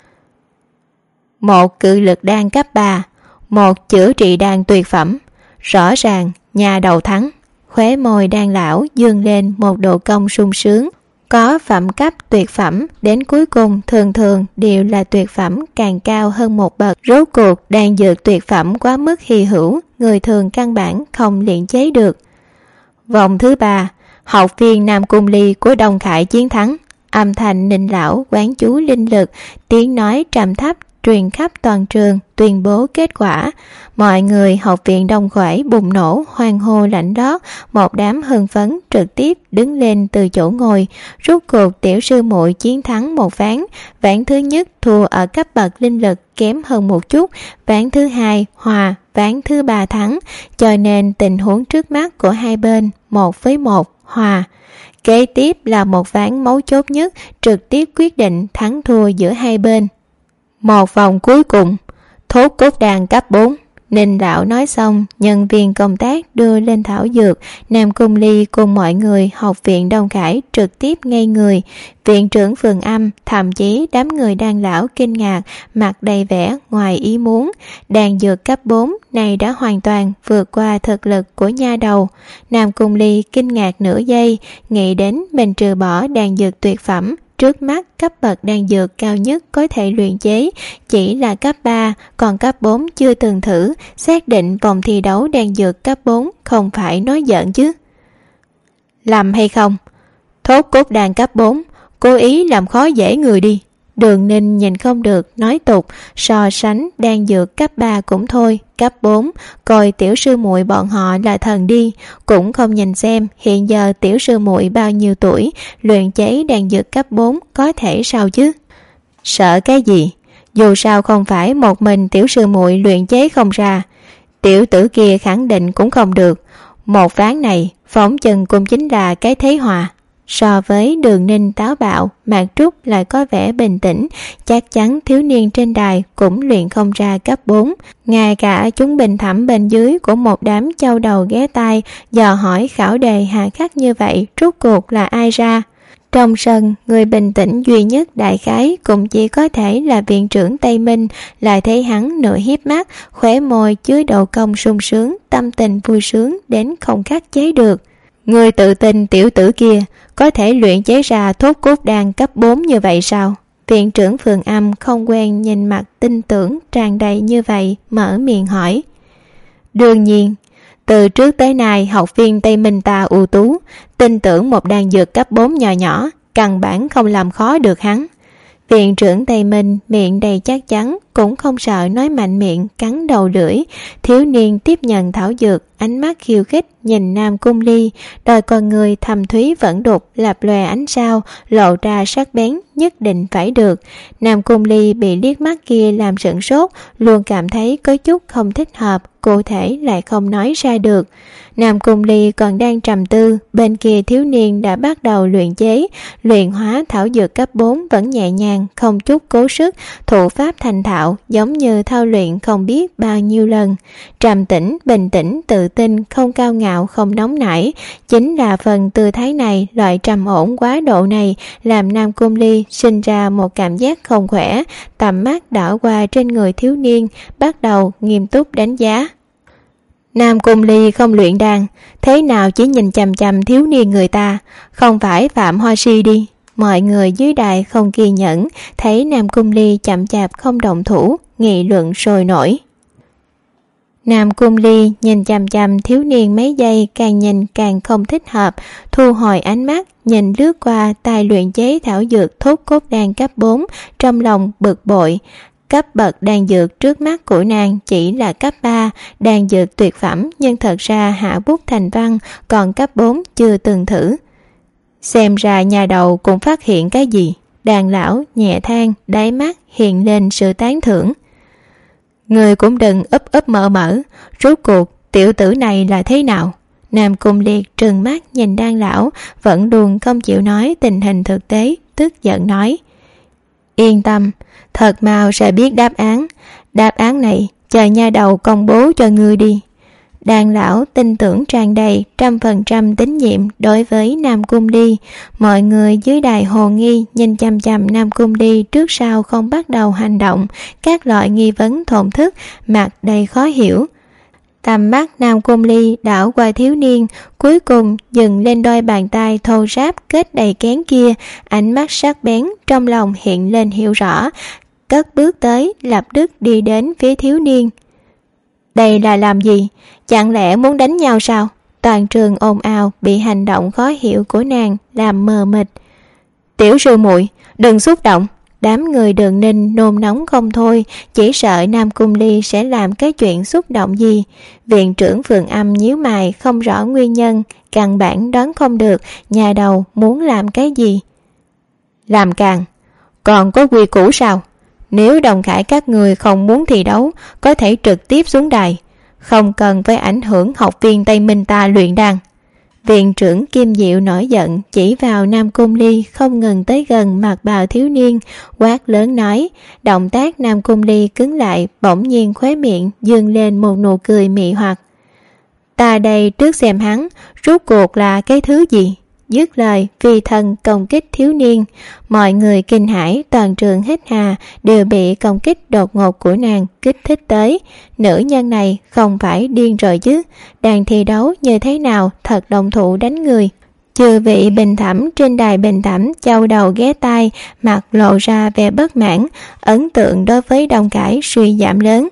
Một cự lực đan cấp 3, một chữa trị đan tuyệt phẩm. Rõ ràng, nhà đầu thắng. Khóe môi đan lão dương lên một độ cong sung sướng. Có phẩm cấp tuyệt phẩm, đến cuối cùng thường thường đều là tuyệt phẩm càng cao hơn một bậc. Rốt cuộc đan dược tuyệt phẩm quá mức hy hữu, người thường căn bản không luyện chế được. Vòng thứ 3, học viên Nam Cung Ly của Đông Khải chiến thắng. Âm thanh Ninh lão quán chú linh lực, tiếng nói trầm thấp truyền khắp toàn trường tuyên bố kết quả. Mọi người học viện Đông Khởi bùng nổ hoan hô lãnh đót, một đám hưng phấn trực tiếp đứng lên từ chỗ ngồi. Rốt cuộc tiểu sư muội chiến thắng một ván. Ván thứ nhất thua ở cấp bậc linh lực kém hơn một chút, ván thứ hai hòa, ván thứ ba thắng, cho nên tình huống trước mắt của hai bên 1-1 hòa. Kế tiếp là một ván mấu chốt nhất, trực tiếp quyết định thắng thua giữa hai bên. Một vòng cuối cùng, thốt cốt đàn cấp 4. Ninh lão nói xong, nhân viên công tác đưa lên thảo dược. Nam Cung Ly cùng mọi người học viện Đông Khải trực tiếp ngây người. Viện trưởng Phường Âm, thậm chí đám người đan lão kinh ngạc, mặt đầy vẻ ngoài ý muốn. Đan dược cấp 4 này đã hoàn toàn vượt qua thực lực của nha đầu. Nam Cung Ly kinh ngạc nửa giây, nghĩ đến mình trừ bỏ đan dược tuyệt phẩm, trước mắt cấp bậc đan dược cao nhất có thể luyện chế chỉ là cấp 3, còn cấp 4 chưa từng thử, xác định vòng thi đấu đan dược cấp 4 không phải nói giỡn chứ. Làm hay không? Thốt cốt đan cấp 4, cố ý làm khó dễ người đi. Đường Ninh nhìn không được, nói tục, so sánh đan dược cấp 3 cũng thôi, cấp 4, coi tiểu sư muội bọn họ là thần đi, cũng không nhìn xem hiện giờ tiểu sư muội bao nhiêu tuổi, luyện chế đan dược cấp 4 có thể sao chứ? Sợ cái gì? Dù sao không phải một mình tiểu sư muội luyện chế không ra, tiểu tử kia khẳng định cũng không được. Một ván này, phỏng chừng cũng chính là cái thế hòa. So với Đường Ninh táo bạo, Mạc Trúc lại có vẻ bình tĩnh, chắc chắn thiếu niên trên đài cũng luyện không ra cấp 4. Ngay cả chúng bình thẩm bên dưới của một đám châu đầu ghé tai dò hỏi khảo đề hà khắc như vậy, rốt cuộc là ai ra? Trong sân, người bình tĩnh duy nhất đại khái cũng chỉ có thể là viện trưởng Tây Minh, lại thấy hắn nửa hiếp mắt, khóe môi chứa độ cong sung sướng, tâm tình vui sướng đến không khắc chế được. Người tự tin tiểu tử kia có thể luyện chế ra thốt cốt đan cấp 4 như vậy sao? Viện trưởng Phường Âm không quen nhìn mặt tin tưởng tràn đầy như vậy, mở miệng hỏi. Đương nhiên, từ trước tới nay học viên Tây Minh ta ưu tú, tin tưởng một đan dược cấp 4 nhỏ nhỏ, căn bản không làm khó được hắn. Viện trưởng Tây Minh miệng đầy chắc chắn, cũng không sợ nói mạnh miệng cắn đầu lưỡi. Thiếu niên tiếp nhận thảo dược, ánh mắt khiêu khích nhìn Nam Cung Ly, đôi con người thầm thúy vẫn đục lập lòe ánh sao, lộ ra sắc bén, nhất định phải được. Nam Cung Ly bị liếc mắt kia làm sửng sốt, luôn cảm thấy có chút không thích hợp, cụ thể lại không nói ra được. Nam Cung Ly còn đang trầm tư, bên kia thiếu niên đã bắt đầu luyện chế, luyện hóa thảo dược cấp 4 vẫn nhẹ nhàng, không chút cố sức, thủ pháp thành thạo, giống như thao luyện không biết bao nhiêu lần. Trầm tĩnh, bình tĩnh, tự tin, không cao ngạo, không nóng nảy. Chính là phần tư thái này, loại trầm ổn quá độ này, làm Nam Cung Ly sinh ra một cảm giác không khỏe, tầm mắt đảo qua trên người thiếu niên, bắt đầu nghiêm túc đánh giá. Nam Cung Ly không luyện đan, thế nào chỉ nhìn chằm chằm thiếu niên người ta, không phải Phạm Hoa Si đi. Mọi người dưới đài không kiên nhẫn, thấy Nam Cung Ly chậm chạp không động thủ, nghị luận sôi nổi. Nam Cung Ly nhìn chằm chằm thiếu niên mấy giây, càng nhìn càng không thích hợp, thu hồi ánh mắt, nhìn lướt qua tài luyện chế thảo dược thốt cốt đan cấp 4, trong lòng bực bội. Cấp bậc đan dược trước mắt của nàng chỉ là cấp 3, đan dược tuyệt phẩm, nhưng thật ra hạ bút thành văn, còn cấp 4 chưa từng thử. Xem ra nhà đầu cũng phát hiện cái gì. Đàn lão nhẹ than, đáy mắt hiện lên sự tán thưởng. Người cũng đừng ấp mở, rốt cuộc tiểu tử này là thế nào? Nam Cung Liệt trừng mắt nhìn đan lão, vẫn luôn không chịu nói tình hình thực tế, tức giận nói. Yên tâm, thật mau sẽ biết đáp án này chờ nha đầu công bố cho ngươi đi. Đàn lão tin tưởng tràn đầy, 100% tín nhiệm đối với Nam Cung Ly. Mọi người dưới đài hồ nghi nhìn chằm chằm Nam Cung Ly trước sau không bắt đầu hành động, các loại nghi vấn thổn thức, mặt đầy khó hiểu. Tầm mắt Nam Cung Ly đảo qua thiếu niên, cuối cùng dừng lên đôi bàn tay thô ráp kết đầy kén kia, ánh mắt sắc bén, trong lòng hiện lên hiểu rõ, cất bước tới, lập tức đi đến phía thiếu niên. Đây là làm gì? Chẳng lẽ muốn đánh nhau sao? Toàn trường ồn ào, bị hành động khó hiểu của nàng làm mờ mịt. Tiểu sư muội, đừng xúc động, Đám người Đường Ninh nôn nóng không thôi, chỉ sợ Nam Cung Ly sẽ làm cái chuyện xúc động gì. Viện trưởng Phượng Âm nhíu mày không rõ nguyên nhân, căn bản đoán không được nhà đầu muốn làm cái gì. Làm càng, còn có quy củ sao? Nếu Đồng Khải các người không muốn thi đấu, có thể trực tiếp xuống đài, không cần phải ảnh hưởng học viên Tây Minh ta luyện đan. Viện trưởng Kim Diệu nổi giận chỉ vào Nam Cung Ly không ngừng tới gần mặc bào thiếu niên, quát lớn nói. Động tác Nam Cung Ly cứng lại, bỗng nhiên khóe miệng dương lên một nụ cười mị hoặc. Ta đây trước xem hắn rốt cuộc là cái thứ gì. Dứt lời phi thân công kích thiếu niên. Mọi người kinh hãi, toàn trường hít hà đều bị công kích đột ngột của nàng kích thích tới. Nữ nhân này không phải điên rồi chứ, đang thi đấu như thế nào thật động thủ đánh người. Chư vị bình thẩm trên đài bình thẩm châu đầu ghé tai, mặt lộ ra vẻ bất mãn, ấn tượng đối với Đồng Khải suy giảm lớn.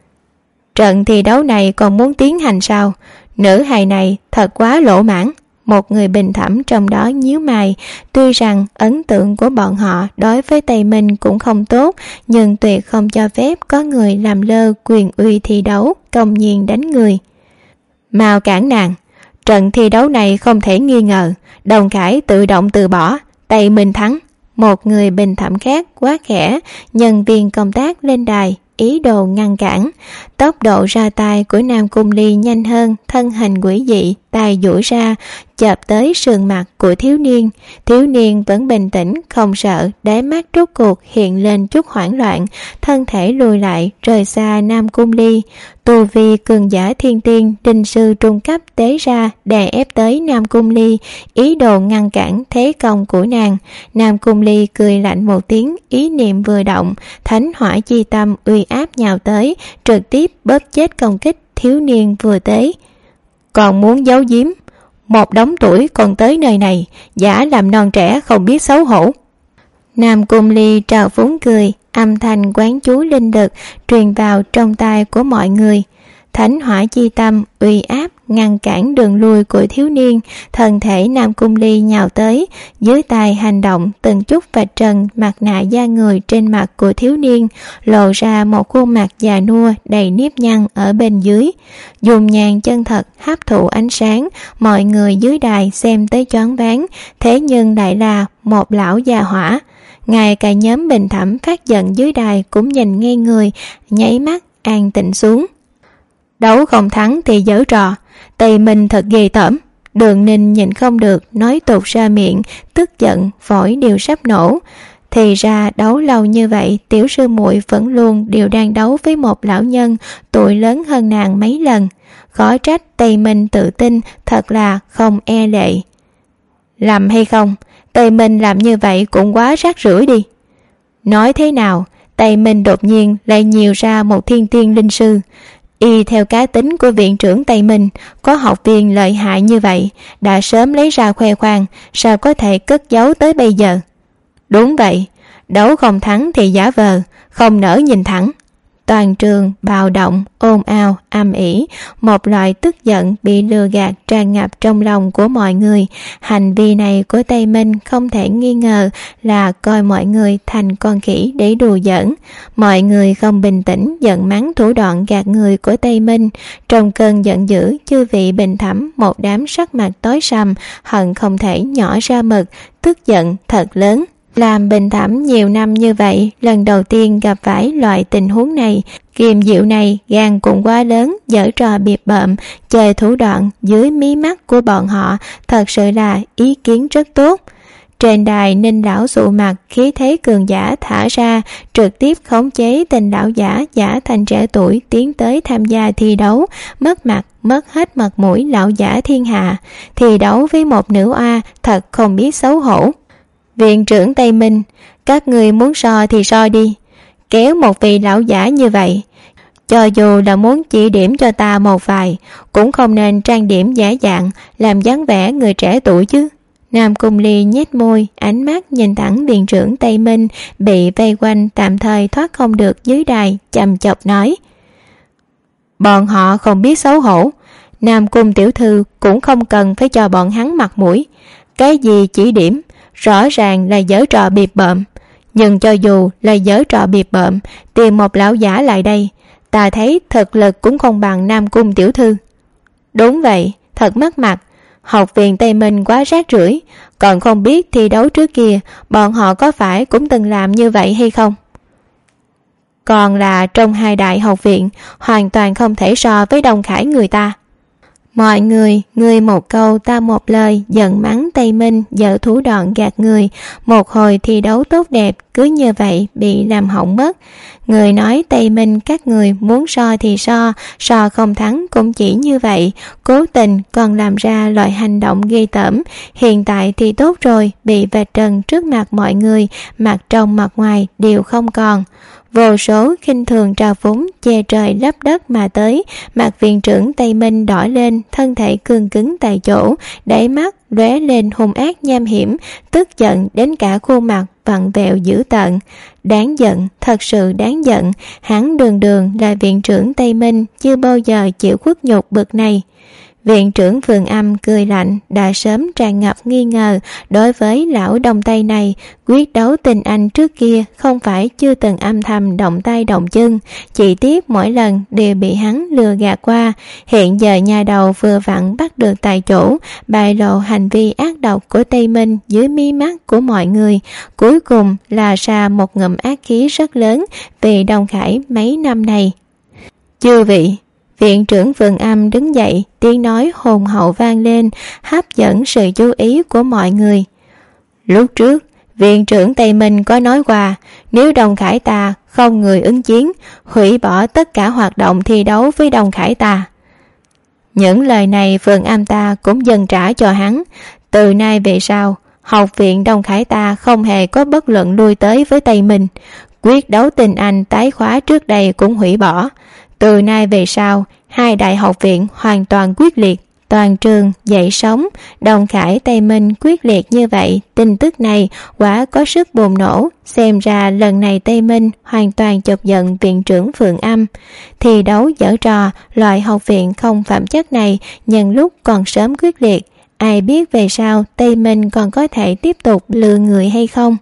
Trận thi đấu này còn muốn tiến hành sao? Nữ hài này thật quá lỗ mãn. Một người bình thẩm trong đó nhíu mày, tuy rằng ấn tượng của bọn họ đối với Tây Minh cũng không tốt, nhưng tuyệt không cho phép có người làm lơ quyền uy thi đấu, công nhiên đánh người. Mau cản nàng, trận thi đấu này không thể nghi ngờ, Đồng Khải tự động từ bỏ, Tây Minh thắng. Một người bình thẩm khác quát khẽ, nhân viên công tác lên đài ý đồ ngăn cản. Tốc độ ra tay của Nam Cung Ly nhanh hơn, thân hình quỷ dị tay duỗi ra chộp tới sườn mặt của thiếu niên. Thiếu niên vẫn bình tĩnh không sợ, đáy mắt rốt cuộc hiện lên chút hoảng loạn, thân thể lùi lại rời xa Nam Cung Ly. Tu vi cường giả thiên tiên đinh sư trung cấp tế ra đè ép tới Nam Cung Ly, ý đồ ngăn cản thế công của nàng. Nam Cung Ly cười lạnh một tiếng, ý niệm vừa động, thánh hỏa chi tâm uy áp nhào tới, trực tiếp bóp chết công kích thiếu niên vừa tế. Còn muốn giấu giếm, một đống tuổi còn tới nơi này, giả làm non trẻ không biết xấu hổ. Nam Cung Ly trào phúng cười, âm thanh quán chú linh lực truyền vào trong tai của mọi người. Thánh hỏa chi tâm uy áp ngăn cản đường lui của thiếu niên, thân thể Nam Cung Ly nhào tới, dưới tay hành động từng chút vạch trần mặt nạ da người trên mặt của thiếu niên, lộ ra một khuôn mặt già nua đầy nếp nhăn ở bên dưới. Dùng nhàn chân thật hấp thụ ánh sáng, mọi người dưới đài xem tới choáng váng, thế nhưng lại là một lão già hỏa. Ngay cả nhóm bình thẩm phát giận dưới đài cũng nhìn ngay người, nháy mắt an tĩnh xuống. Đấu không thắng thì giở trò, Tây Minh thật ghê tởm. Đường Ninh nhìn không được nói tụt ra miệng, tức giận phổi đều sắp nổ. Thì ra đấu lâu như vậy, tiểu sư muội vẫn luôn đều đang đấu với một lão nhân tuổi lớn hơn nàng mấy lần. Khó trách Tây Minh tự tin, thật là không e lệ. Làm hay không, Tây Minh làm như vậy cũng quá rác rưởi đi. Nói thế nào, Tây Minh đột nhiên lại nhiều ra một thiên tiên linh sư. Y theo cá tính của viện trưởng Tây Minh, có học viên lợi hại như vậy, đã sớm lấy ra khoe khoang, sao có thể cất giấu tới bây giờ? Đúng vậy, đấu không thắng thì giả vờ, không nỡ nhìn thẳng. Toàn trường bạo động, ồn ào, âm ỉ, một loại tức giận bị lừa gạt tràn ngập trong lòng của mọi người. Hành vi này của Tây Minh không thể nghi ngờ là coi mọi người thành con khỉ để đùa giỡn. Mọi người không bình tĩnh giận mắng thủ đoạn gạt người của Tây Minh. Trong cơn giận dữ, chư vị bình thẩm một đám sắc mặt tối sầm, hận không thể nhỏ ra mực, tức giận thật lớn. Làm bình thẩm nhiều năm như vậy, lần đầu tiên gặp phải loại tình huống này. Kiềm Diệu này gan cũng quá lớn, giở trò biệt bợm, chơi thủ đoạn dưới mí mắt của bọn họ, thật sự là ý kiến rất tốt. Trên đài Ninh lão sụ mặt, khí thế cường giả thả ra, trực tiếp khống chế tên lão giả giả thành trẻ tuổi tiến tới tham gia thi đấu, mất mặt, mất hết mặt mũi lão giả thiên hạ. Thi đấu với một nữ oa thật không biết xấu hổ. Viện trưởng Tây Minh, các người muốn so thì so đi. Kéo một vị lão giả như vậy, cho dù là muốn chỉ điểm cho ta một vài, cũng không nên trang điểm giả dạng, làm dáng vẻ người trẻ tuổi chứ. Nam Cung Ly nhếch môi, ánh mắt nhìn thẳng viện trưởng Tây Minh bị vây quanh tạm thời thoát không được dưới đài, chằm chọc nói. Bọn họ không biết xấu hổ, Nam Cung tiểu thư cũng không cần phải cho bọn hắn mặt mũi. Cái gì chỉ điểm, rõ ràng là giở trò bịp bợm. Nhưng cho dù là giở trò bịp bợm, tìm một lão giả lại đây, ta thấy thực lực cũng không bằng Nam Cung tiểu thư. Đúng vậy, thật mất mặt. Học viện Tây Minh quá rác rưởi, còn không biết thi đấu trước kia bọn họ có phải cũng từng làm như vậy hay không. Còn là trong hai đại học viện, hoàn toàn không thể so với Đông Khải người ta. Mọi người, ngươi một câu ta một lời, giận mắng Tây Minh dở thủ đoạn gạt người. Một hồi thi đấu tốt đẹp cứ như vậy bị làm hỏng mất. Người nói Tây Minh các người muốn so thì so không thắng cũng chỉ như vậy, cố tình còn làm ra loại hành động ghê tởm. Hiện tại thì tốt rồi, bị vạch trần trước mặt mọi người, mặt trong mặt ngoài đều không còn. Vô số khinh thường trào phúng che trời lấp đất mà tới, mặt viện trưởng Tây Minh đỏ lên, thân thể cương cứng tại chỗ, đáy mắt lóe lên hung ác nham hiểm, tức giận đến cả khuôn mặt vặn vẹo dữ tợn. Đáng giận, thật sự đáng giận, hắn đường đường là viện trưởng Tây Minh, chưa bao giờ chịu khuất nhục bực này. Viện trưởng Phượng Âm cười lạnh, đã sớm tràn ngập nghi ngờ đối với lão Đông Tây này. Quyết đấu tình anh trước kia không phải chưa từng âm thầm động tay động chân, chỉ tiếc mỗi lần đều bị hắn lừa gạt qua. Hiện giờ nhà đầu vừa vặn bắt được tại chỗ, bại lộ hành vi ác độc của Tây Minh dưới mí mắt của mọi người. Cuối cùng là ra một ngụm ác khí rất lớn vì Đông Khải mấy năm này. Chư vị, viện trưởng Phượng Âm đứng dậy, tiếng nói hồn hậu vang lên, hấp dẫn sự chú ý của mọi người. Lúc trước, viện trưởng Tây Minh có nói qua, nếu Đông Khải ta không người ứng chiến, hủy bỏ tất cả hoạt động thi đấu với Đông Khải ta. Những lời này Phượng Âm ta cũng dần trả cho hắn. Từ nay về sau, học viện Đông Khải ta không hề có bất luận lui tới với Tây Minh. Quyết đấu tình anh tái khóa trước đây cũng hủy bỏ. Từ nay về sau, hai đại học viện hoàn toàn quyết liệt, toàn trường dậy sóng. Đông Khải Tây Minh quyết liệt như vậy, tin tức này quả có sức bùng nổ. Xem ra lần này Tây Minh hoàn toàn chọc giận viện trưởng Phượng Âm. Thi đấu dở trò, loại học viện không phẩm chất này nhân lúc còn sớm quyết liệt. Ai biết về sau Tây Minh còn có thể tiếp tục lừa người hay không.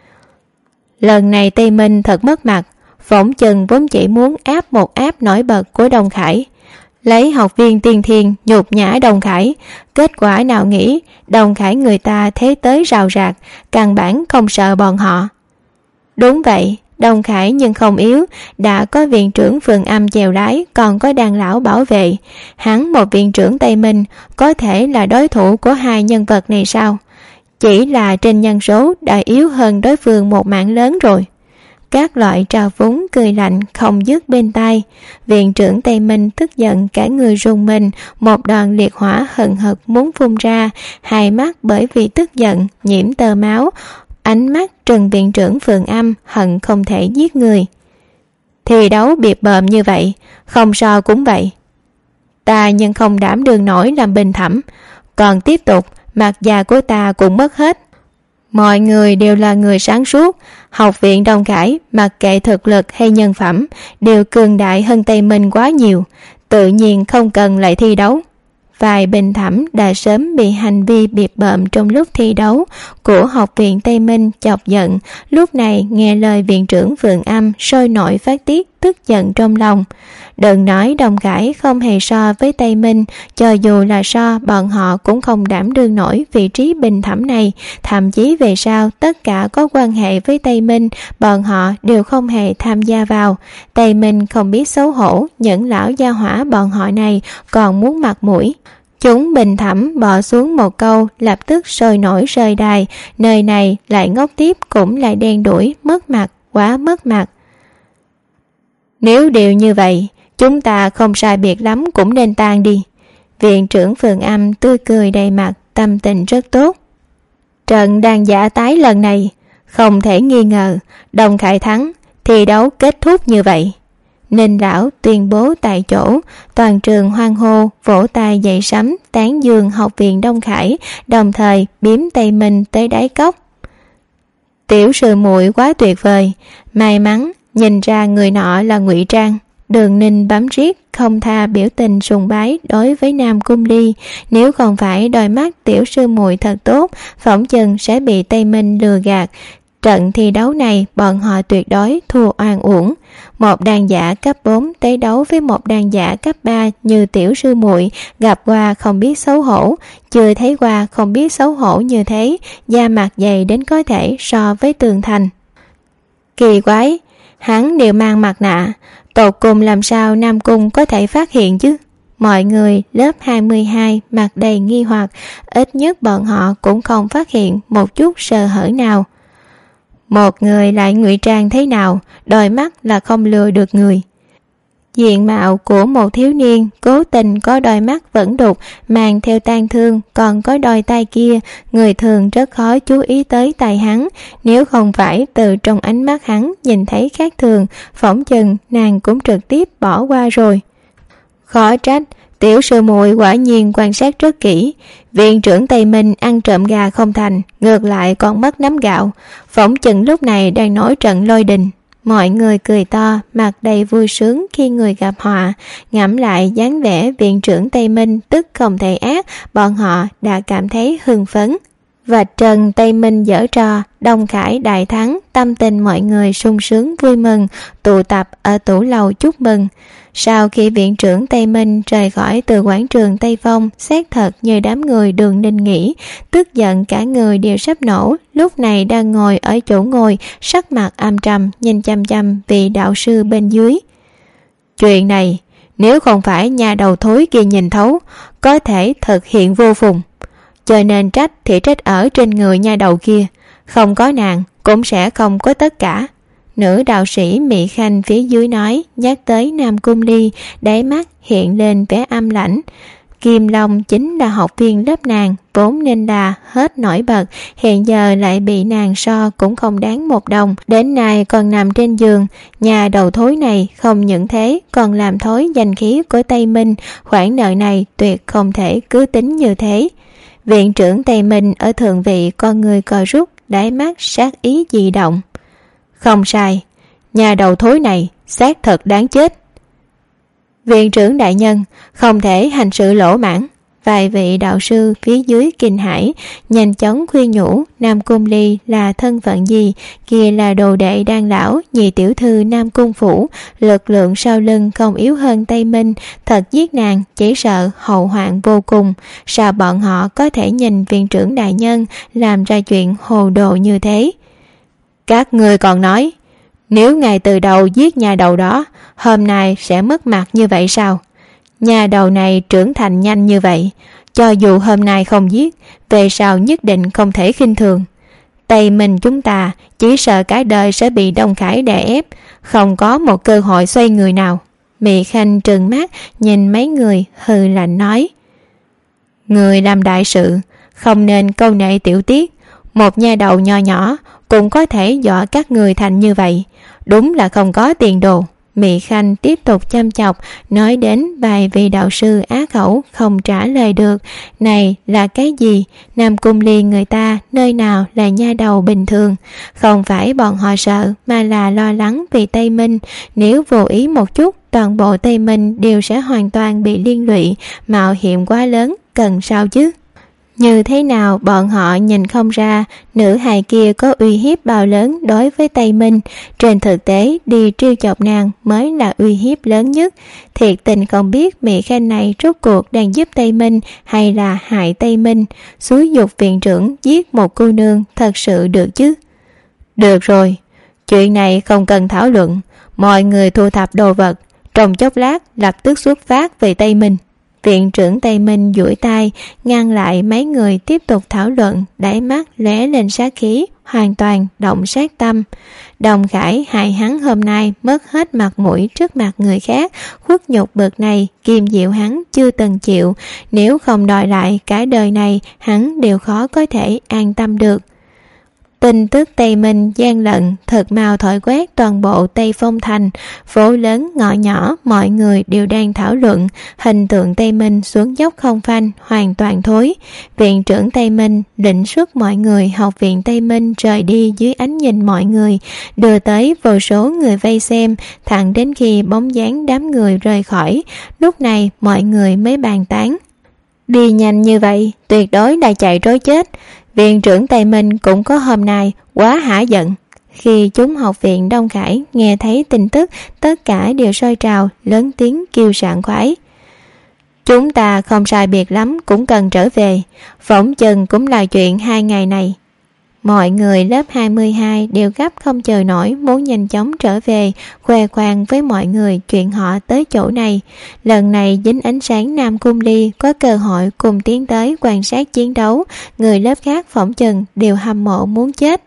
Lần này Tây Minh thật mất mặt, phỏng chừng vốn chỉ muốn áp một áp nổi bật của Đông Khải, lấy học viên tiên thiên nhục nhã Đông Khải. Kết quả nào nghĩ Đông Khải người ta thế tới rào rạc, căn bản không sợ bọn họ. Đúng vậy, Đông Khải nhưng không yếu, đã có viện trưởng Phượng Âm chèo lái, còn có đàn lão bảo vệ. Hắn một viện trưởng Tây Minh có thể là đối thủ của hai nhân vật này sao? Chỉ là trên nhân số đã yếu hơn đối phương một mảng lớn rồi. Các loại trào phúng cười lạnh không dứt bên tai. Viện trưởng Tây Minh tức giận cả người rùng mình, một đoàn liệt hỏa hừng hực muốn phun ra, hai mắt bởi vì tức giận nhiễm tơ máu, ánh mắt trừng viện trưởng Phượng Âm hận không thể giết người. Thi đấu biệt bợm như vậy, không so cũng vậy. Ta nhưng không đảm đương nổi làm bình thẩm, còn tiếp tục mặt già của ta cũng mất hết. Mọi người đều là người sáng suốt, học viện Đông Khải mặc kệ thực lực hay nhân phẩm đều cường đại hơn Tây Minh quá nhiều, tự nhiên không cần lại thi đấu. Vài bình thẩm đã sớm bị hành vi biệt bợm trong lúc thi đấu của học viện Tây Minh chọc giận, lúc này nghe lời viện trưởng Phượng Âm sôi nổi phát tiết tức giận trong lòng. Đừng nói Đông Khải không hề so với Tây Minh, cho dù là so, bọn họ cũng không đảm đương nổi vị trí bình thẩm này. Thậm chí về sau tất cả có quan hệ với Tây Minh, bọn họ đều không hề tham gia vào. Tây Minh không biết xấu hổ, những lão gia hỏa bọn họ này còn muốn mặt mũi. Chúng bình thẩm bỏ xuống một câu, lập tức sôi nổi rơi đài. Nơi này lại ngốc tiếp cũng lại đen đuổi, mất mặt, quá mất mặt. Nếu đều như vậy, chúng ta không sai biệt lắm cũng nên tan đi. Viện trưởng Phượng Âm tươi cười đầy mặt, tâm tình rất tốt. Trận đàn giả tái lần này, không thể nghi ngờ, Đông Khải thắng, thi đấu kết thúc như vậy. Ninh lão tuyên bố tại chỗ, toàn trường hoan hô, vỗ tay dậy sấm, tán dương học viện Đông Khải, đồng thời biếm Tây Minh tới đáy cốc. Tiểu sư muội quá tuyệt vời, may mắn nhìn ra người nọ là ngụy trang. Đường Ninh bám riết không tha biểu tình sùng bái đối với Nam Cung Ly. Nếu không phải đôi mắt tiểu sư muội thật tốt, phỏng chừng sẽ bị Tây Minh lừa gạt. Trận thi đấu này bọn họ tuyệt đối thua oan uổng. Một đàn giả cấp 4 tới đấu với một đàn giả cấp 3 như tiểu sư muội, gặp qua không biết xấu hổ, chưa thấy qua không biết xấu hổ như thế, da mặt dày đến có thể so với tường thành. Kỳ quái, hắn đều mang mặt nạ, tột cùng làm sao Nam Cung có thể phát hiện chứ? Mọi người lớp 22 mặt đầy nghi hoặc, ít nhất bọn họ cũng không phát hiện một chút sơ hở nào. Một người lại ngụy trang thế nào, đôi mắt là không lừa được người. Diện mạo của một thiếu niên cố tình có đôi mắt vẫn đục, mang theo tang thương, còn có đôi tay kia, người thường rất khó chú ý tới tay hắn. Nếu không phải từ trong ánh mắt hắn nhìn thấy khác thường, phỏng chừng nàng cũng trực tiếp bỏ qua rồi. Khó trách, tiểu sư muội quả nhiên quan sát rất kỹ. Viện trưởng Tây Minh ăn trộm gà không thành, ngược lại còn mất nắm gạo. Phỏng chừng lúc này đang nổi trận lôi đình. Mọi người cười to, mặt đầy vui sướng khi người gặp họa. Ngẫm lại dáng vẻ viện trưởng Tây Minh tức không thể ác, bọn họ đã cảm thấy hưng phấn. Và Trần Tây Minh giở trò, Đông Khải đại thắng, tâm tình mọi người sung sướng vui mừng, tụ tập ở tủ lầu chúc mừng. Sau khi viện trưởng Tây Minh rời khỏi từ quảng trường Tây Phong, xác thật như đám người Đường Ninh nghĩ, tức giận cả người đều sắp nổ, lúc này đang ngồi ở chỗ ngồi, sắc mặt âm trầm, nhìn chăm chăm vị đạo sư bên dưới. Chuyện này, nếu không phải nhà đầu thối kia nhìn thấu, có thể thực hiện vô phùng. Cho nên trách thì trách ở trên người nha đầu kia, không có nàng cũng sẽ không có tất cả. Nữ đạo sĩ Mỹ Khanh phía dưới nói, nhắc tới Nam Cung Ly, đáy mắt hiện lên vẻ âm lãnh. Kim Long chính là học viên lớp nàng, vốn nên là hết nổi bật, hiện giờ lại bị nàng so cũng không đáng một đồng, đến nay còn nằm trên giường. Nhà đầu thối này không những thế còn làm thối danh khí của Tây Minh, khoản nợ này tuyệt không thể cứ tính như thế. Viện trưởng Tây Minh ở thượng vị con người co rút, đáy mắt sát ý dị động. Không sai, nhà đầu thối này xác thật đáng chết. Viện trưởng đại nhân, không thể hành sự lỗ mãn. Vài vị đạo sư phía dưới kinh hãi, nhanh chóng khuyên nhủ Nam Cung Ly là thân phận gì, kia là đồ đệ đan lão, nhị tiểu thư Nam Cung phủ, lực lượng sau lưng không yếu hơn Tây Minh, thật giết nàng chỉ sợ hậu hoạn vô cùng. Sao bọn họ có thể nhìn viện trưởng đại nhân làm ra chuyện hồ đồ như thế? Các ngươi còn nói, nếu ngày từ đầu giết nhà đầu đó, hôm nay sẽ mất mặt như vậy sao? Nhà đầu này trưởng thành nhanh như vậy, cho dù hôm nay không giết, về sau nhất định không thể khinh thường. Tây Minh chúng ta chỉ sợ cả đời sẽ bị Đông Khải đè ép, không có một cơ hội xoay người nào. Mỹ Khanh trừng mắt nhìn mấy người hừ lạnh nói, người làm đại sự không nên câu nệ tiểu tiết, một nha đầu nho nhỏ cũng có thể dọa các người thành như vậy, đúng là không có tiền đồ. Mỹ Khanh tiếp tục châm chọc, nói đến vài vị đạo sư á khẩu không trả lời được. Này là cái gì? Nam Cung Ly người ta nơi nào là nha đầu bình thường? Không phải bọn họ sợ, mà là lo lắng vì Tây Minh. Nếu vô ý một chút, toàn bộ Tây Minh đều sẽ hoàn toàn bị liên lụy, mạo hiểm quá lớn, cần sao chứ? Như thế nào bọn họ nhìn không ra nữ hài kia có uy hiếp bao lớn đối với Tây Minh. Trên thực tế đi trêu chọc nàng mới là uy hiếp lớn nhất. Thiệt tình không biết Mỹ Khanh này rốt cuộc đang giúp Tây Minh hay là hại Tây Minh. Xúi dục viện trưởng giết một cô nương thật sự được chứ? Được rồi, chuyện này không cần thảo luận. Mọi người thu thập đồ vật, trong chốc lát lập tức xuất phát về Tây Minh. Viện trưởng Tây Minh duỗi tay ngăn lại mấy người tiếp tục thảo luận, đáy mắt lóe lên sát khí, hoàn toàn động sát tâm. Đồng Khải hại hắn hôm nay mất hết mặt mũi trước mặt người khác, khuất nhục bực này Kim Diệu hắn chưa từng chịu, nếu không đòi lại cả đời này hắn đều khó có thể an tâm được. Tin tức Tây Minh gian lận thật mau thổi quét toàn bộ Tây Phong Thành, phố lớn ngõ nhỏ mọi người đều đang thảo luận hình tượng Tây Minh xuống dốc không phanh, hoàn toàn thối. Viện trưởng Tây Minh định xuất mọi người học viện Tây Minh rời đi dưới ánh nhìn mọi người, đưa tới vô số người vây xem, thẳng đến khi bóng dáng đám người rời khỏi, lúc này mọi người mới bàn tán. Đi nhanh như vậy tuyệt đối đã chạy trối chết. Viện trưởng Tây Minh cũng có hôm nay, quá hả giận. Khi chúng học viện Đông Khải nghe thấy tin tức, tất cả đều sôi trào, lớn tiếng kêu sảng khoái. Chúng ta không sai biệt lắm cũng cần trở về, phỏng chừng cũng là chuyện 2 ngày này. Mọi người lớp 22 đều gấp không chờ nổi, muốn nhanh chóng trở về, khoe khoang với mọi người chuyện họ tới chỗ này. Lần này dính ánh sáng Nam Cung Ly có cơ hội cùng tiến tới quan sát chiến đấu, người lớp khác phỏng chừng đều hâm mộ muốn chết.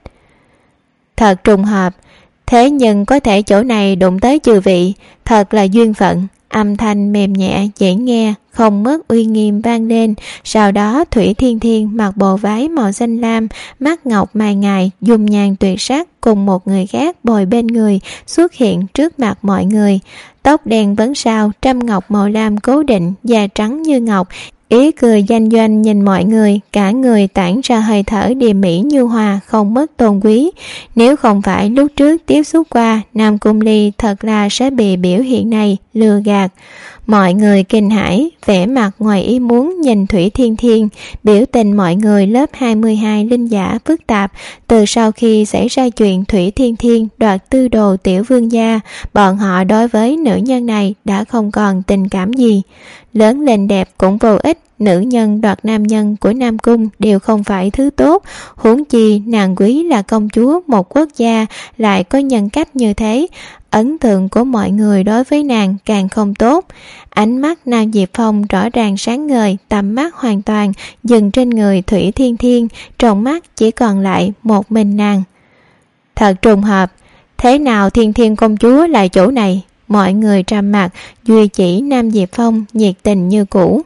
Thật trùng hợp, thế nhưng có thể chỗ này đụng tới chư vị, thật là duyên phận. Âm thanh mềm nhẹ dễ nghe, không mất uy nghiêm vang lên. Sau đó Thủy Thiên Thiên mặc bộ váy màu xanh lam, mắt ngọc mai ngài, dung nhan tuyệt sắc cùng một người khác bồi bên người xuất hiện trước mặt mọi người. Tóc đen vấn sao, trâm ngọc màu lam cố định, da trắng như ngọc, ý cười doanh doanh nhìn mọi người, cả người tản ra hơi thở điềm mỹ nhu hòa, không mất tôn quý. Nếu không phải lúc trước tiếp xúc qua, Nam Cung Ly thật là sẽ bị biểu hiện này lừa gạt. Mọi người kinh hãi, vẻ mặt ngoài ý muốn nhìn Thủy Thiên Thiên. Biểu tình mọi người lớp 22 linh giả phức tạp. Từ sau khi xảy ra chuyện Thủy Thiên Thiên đoạt tư đồ tiểu vương gia, bọn họ đối với nữ nhân này đã không còn tình cảm gì. Lớn lên đẹp cũng vô ích, nữ nhân đoạt nam nhân của Nam Cung đều không phải thứ tốt, huống chi nàng quý là công chúa một quốc gia, lại có nhân cách như thế. Ấn tượng của mọi người đối với nàng càng không tốt. Ánh mắt Nam Diệp Phong rõ ràng sáng ngời, tầm mắt hoàn toàn dừng trên người Thủy Thiên Thiên, trong mắt chỉ còn lại một mình nàng. Thật trùng hợp, thế nào Thiên Thiên công chúa lại chỗ này? Mọi người trầm mặc, duy chỉ Nam Diệp Phong nhiệt tình như cũ.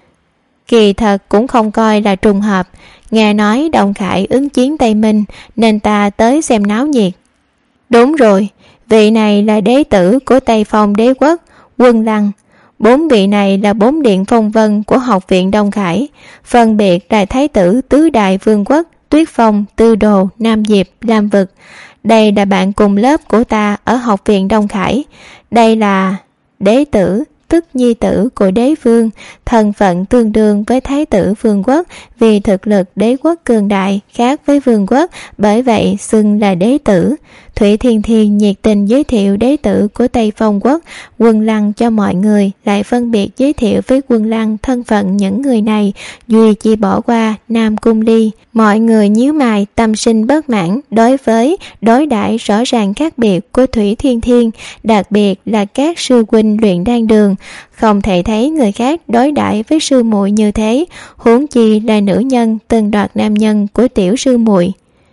Kỳ thật cũng không coi là trùng hợp, nghe nói Đông Khải ứng chiến Tây Minh nên ta tới xem náo nhiệt. Đúng rồi, vị này là đế tử của Tây Phong đế quốc, Quân Lăng. 4 vị này là 4 điện phong vân của học viện Đông Khải, phân biệt là thái tử tứ đại vương quốc, Tuyết Phong, Tư Đồ, Nam Diệp, Lam Vực. Đây là bạn cùng lớp của ta ở học viện Đông Khải. Đây là đế tử, tức nhi tử của đế vương, thân phận tương đương với thái tử vương quốc, vì thực lực đế quốc cường đại khác với vương quốc, bởi vậy xưng là đế tử. Thủy Thiên Thiên nhiệt tình giới thiệu đế tử của Tây Phong quốc Quân Lăng cho mọi người, lại phân biệt giới thiệu với Quân Lăng thân phận những người này, duy chỉ bỏ qua Nam Cung Ly. Mọi người nhíu mày, tâm sinh bất mãn đối với đối đãi rõ ràng khác biệt của Thủy Thiên Thiên, đặc biệt là các sư huynh luyện đan đường, không thể thấy người khác đối đãi với sư muội như thế, huống chi là nữ nhân từng đoạt nam nhân của tiểu sư muội.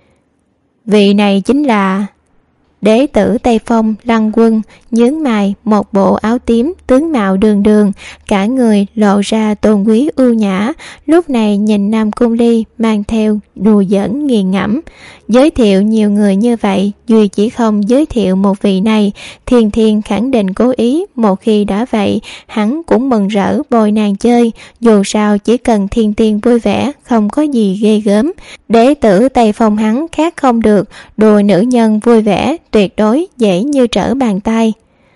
Vị này chính là đế tử Tây Phong Lăng Quân, nhướng mày, một bộ áo tím, tướng mạo đường đường, cả người lộ ra tôn quý ưu nhã. Lúc này nhìn Nam Cung Ly mang theo đùa giỡn nghiền ngẫm. Giới thiệu nhiều người như vậy, duy chỉ không giới thiệu một vị này. Thiên Thiên khẳng định cố ý, một khi đã vậy, hắn cũng mừng rỡ bồi nàng chơi. Dù sao chỉ cần Thiên Thiên vui vẻ, không có gì ghê gớm. Đế tử Tây Phong hắn khác không được, đùa nữ nhân vui vẻ tuyệt đối dễ như trở bàn tay.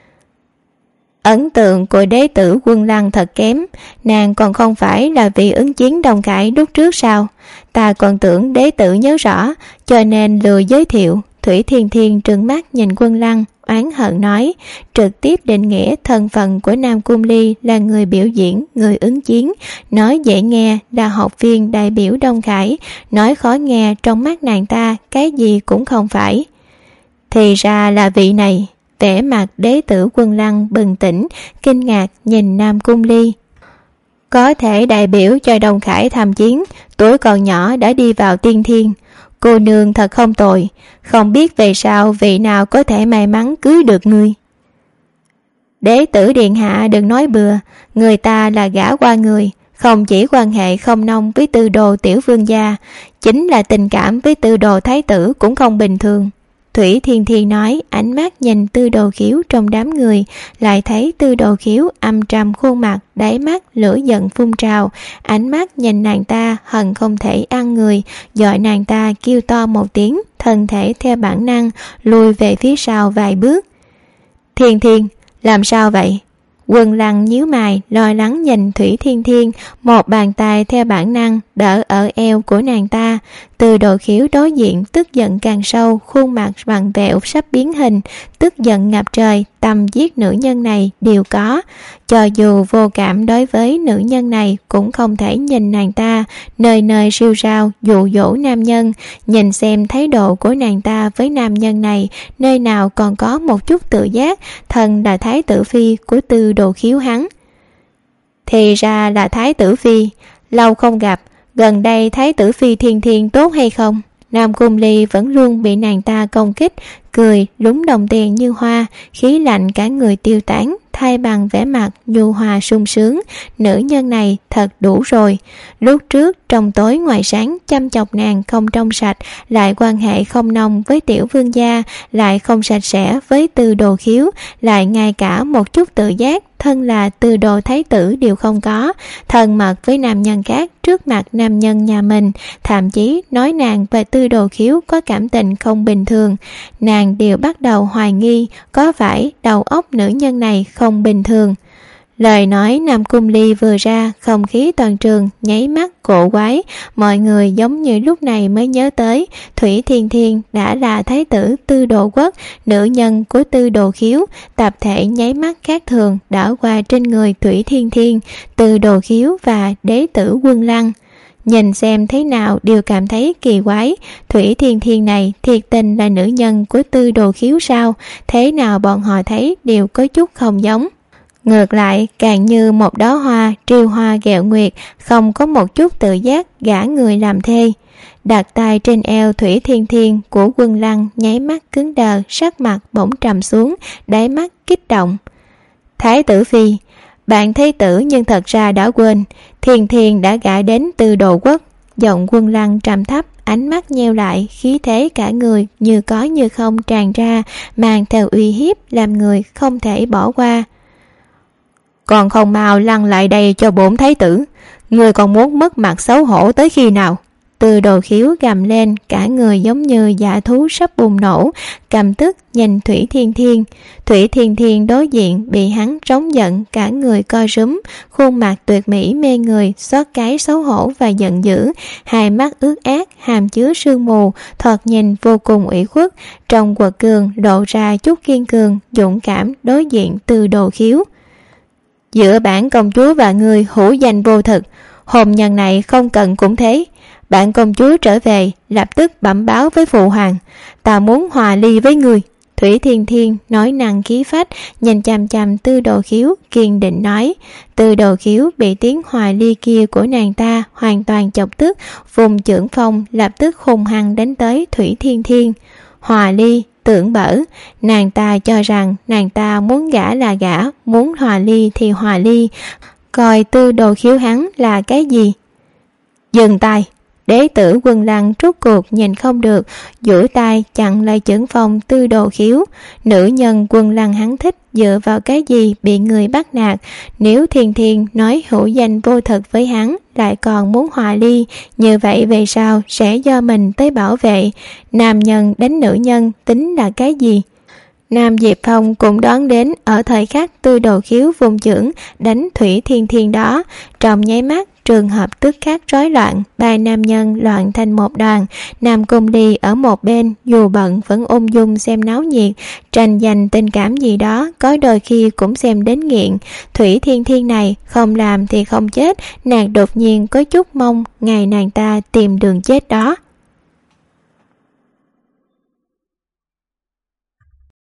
Ấn tượng của đế tử Quân Lăng thật kém, nàng còn không phải là vị ứng chiến Đông Khải lúc trước sao? Ta còn tưởng đế tử nhớ rõ, cho nên lừa giới thiệu. Thủy Thiên Thiên trừng mắt nhìn Quân Lăng, oán hận nói, trực tiếp định nghĩa thân phận của Nam Cung Ly là người biểu diễn, người ứng chiến, nói dễ nghe là học viên đại biểu Đông Khải, nói khó nghe trong mắt nàng ta cái gì cũng không phải. Thì ra là vị này. Vẻ mặt đế tử Quân Lăng bừng tỉnh, kinh ngạc nhìn Nam Cung Ly. Có thể đại biểu cho Đông Khải tham chiến, tuổi còn nhỏ đã đi vào tiên thiên. Cô nương thật không tồi, không biết về sau vị nào có thể may mắn cưới được ngươi. Đế tử điện hạ đừng nói bừa, người ta là gả qua người, không chỉ quan hệ không nông với Tư Đồ tiểu vương gia, chính là tình cảm với Tư Đồ thái tử cũng không bình thường. Thủy Thiên Thiên nói, ánh mắt nhìn Tư Đồ Khiếu trong đám người, lại thấy Tư Đồ Khiếu âm trầm khuôn mặt, đáy mắt lửa giận phun trào, ánh mắt nhìn nàng ta hận không thể ăn người, gọi nàng ta kêu to một tiếng, thân thể theo bản năng lùi về phía sau vài bước. Thiên Thiên, làm sao vậy? Quân Lăng nhíu mày, lo lắng nhìn Thủy Thiên Thiên, một bàn tay theo bản năng đỡ ở eo của nàng ta. Từ Đồ Khiếu đối diện tức giận càng sâu, khuôn mặt vặn vẹo sắp biến hình, tức giận ngập trời, tâm giết nữ nhân này đều có. Cho dù vô cảm đối với nữ nhân này cũng không thể nhìn nàng ta nơi nơi siêu rao dụ dỗ nam nhân. Nhìn xem thái độ của nàng ta với nam nhân này, nơi nào còn có một chút tự giác, thần là thái tử phi của Từ Đồ Khiếu hắn. Thì ra là thái tử phi, lâu không gặp, gần đây thái tử phi Thiên Thiên tốt hay không? Nam Cung Ly vẫn luôn bị nàng ta công kích, cười lúng đồng tiền như hoa, khí lạnh cả người tiêu tán, thay bằng vẻ mặt nhu hòa sung sướng. Nữ nhân này thật đủ rồi. Lúc trước trong tối ngoài sáng chăm chọc nàng không trong sạch, lại quan hệ không nồng với tiểu vương gia, lại không sạch sẽ với Từ Đồ Khiếu, lại ngay cả một chút tự giác thân là Từ Đồ thái tử đều không có, thân mật với nam nhân khác trước mặt nam nhân nhà mình, thậm chí nói nàng và Từ Đồ Khiếu có cảm tình không bình thường. Nàng đều bắt đầu hoài nghi có phải đầu óc nữ nhân này không bình thường. Lời nói Nam Cung Ly vừa ra, không khí toàn trường nháy mắt cổ quái, mọi người giống như lúc này mới nhớ tới Thủy Thiên Thiên đã là thái tử Tư Đồ Quốc, nữ nhân của Tư Đồ Khiếu. Tập thể nháy mắt khác thường đã qua trên người Thủy Thiên Thiên, Tư Đồ Khiếu và đế tử Quân Lăng. Nhìn xem thế nào đều cảm thấy kỳ quái. Thủy Thiên Thiên này thiệt tình là nữ nhân của Tư Đồ Khiếu sao? Thế nào bọn họ thấy đều có chút không giống. Ngược lại càng như một đóa hoa triêu hoa ghẹo nguyệt, không có một chút tự giác gả người làm thê. Đặt tay trên eo Thủy Thiên Thiên của Quân Lăng nháy mắt cứng đờ, sắc mặt bỗng trầm xuống, đáy mắt kích động. Thái tử phi, bạn thái tử nhưng thật ra đã quên, Thiên Thiên đã gả đến Tư Đồ Quốc. Giọng Quân Lăng trầm thấp, ánh mắt nheo lại, khí thế cả người như có như không tràn ra, mang theo uy hiếp làm người không thể bỏ qua. Còn không mau lăn lại đây cho bổn thái tử, người còn muốn mất mặt xấu hổ tới khi nào? Từ Đồ Khiếu gầm lên, cả người giống như dã thú sắp bùng nổ, căm tức nhìn Thủy Thiên Thiên. Thủy Thiên Thiên đối diện bị hắn trống giận, cả người co rúm, khuôn mặt tuyệt mỹ mê người, xót cái xấu hổ và giận dữ, hai mắt ướt át hàm chứa sương mù, thoạt nhìn vô cùng ủy khuất. Trong quật cường lộ ra chút kiên cường, dũng cảm đối diện Từ Đồ Khiếu. Giữa bản công chúa và người hữu danh vô thực, hôn nhân này không cần cũng thế. Bạn công chúa trở về, lập tức bẩm báo với phụ hoàng, ta muốn hòa ly với người. Thủy Thiên Thiên nói năng khí phách, nhìn chằm chằm Tư Đồ Khiếu, kiên định nói. Tư Đồ Khiếu bị tiếng hòa ly kia của nàng ta hoàn toàn chọc tức, vùng chưởng phong lập tức hung hăng đánh tới Thủy Thiên Thiên. Hòa ly, tưởng bở, nàng ta cho rằng nàng ta muốn gả là gả, muốn hòa ly thì hòa ly, coi Tư Đồ Khiếu hắn là cái gì? Dừng tay! Đế tử Quân Lăng rút cuộc nhìn không được, duỗi tay chặn lại chưởng phong Tư Đồ Khiếu. Nữ nhân Quân Lăng hắn thích dựa vào cái gì bị người bắt nạt? Nếu Thiên Thiên nói hữu danh vô thực với hắn, lại còn muốn hòa ly, như vậy về sau sẽ do mình tới bảo vệ. Nam nhân đánh nữ nhân tính là cái gì? Nam Diệp Phong cũng đoán đến ở thời khắc Tư Đồ Khiếu vùng chưởng đánh Thủy Thiên Thiên đó. Trong nháy mắt trường hợp tức khắc rối loạn, ba nam nhân loạn thành một đoàn. Nam Cung Ly ở một bên dù bận vẫn ung dung xem náo nhiệt, tranh giành tình cảm gì đó có đôi khi cũng xem đến nghiện. Thủy Thiên Thiên này không làm thì không chết, nàng đột nhiên có chút mong ngày nàng ta tìm đường chết đó.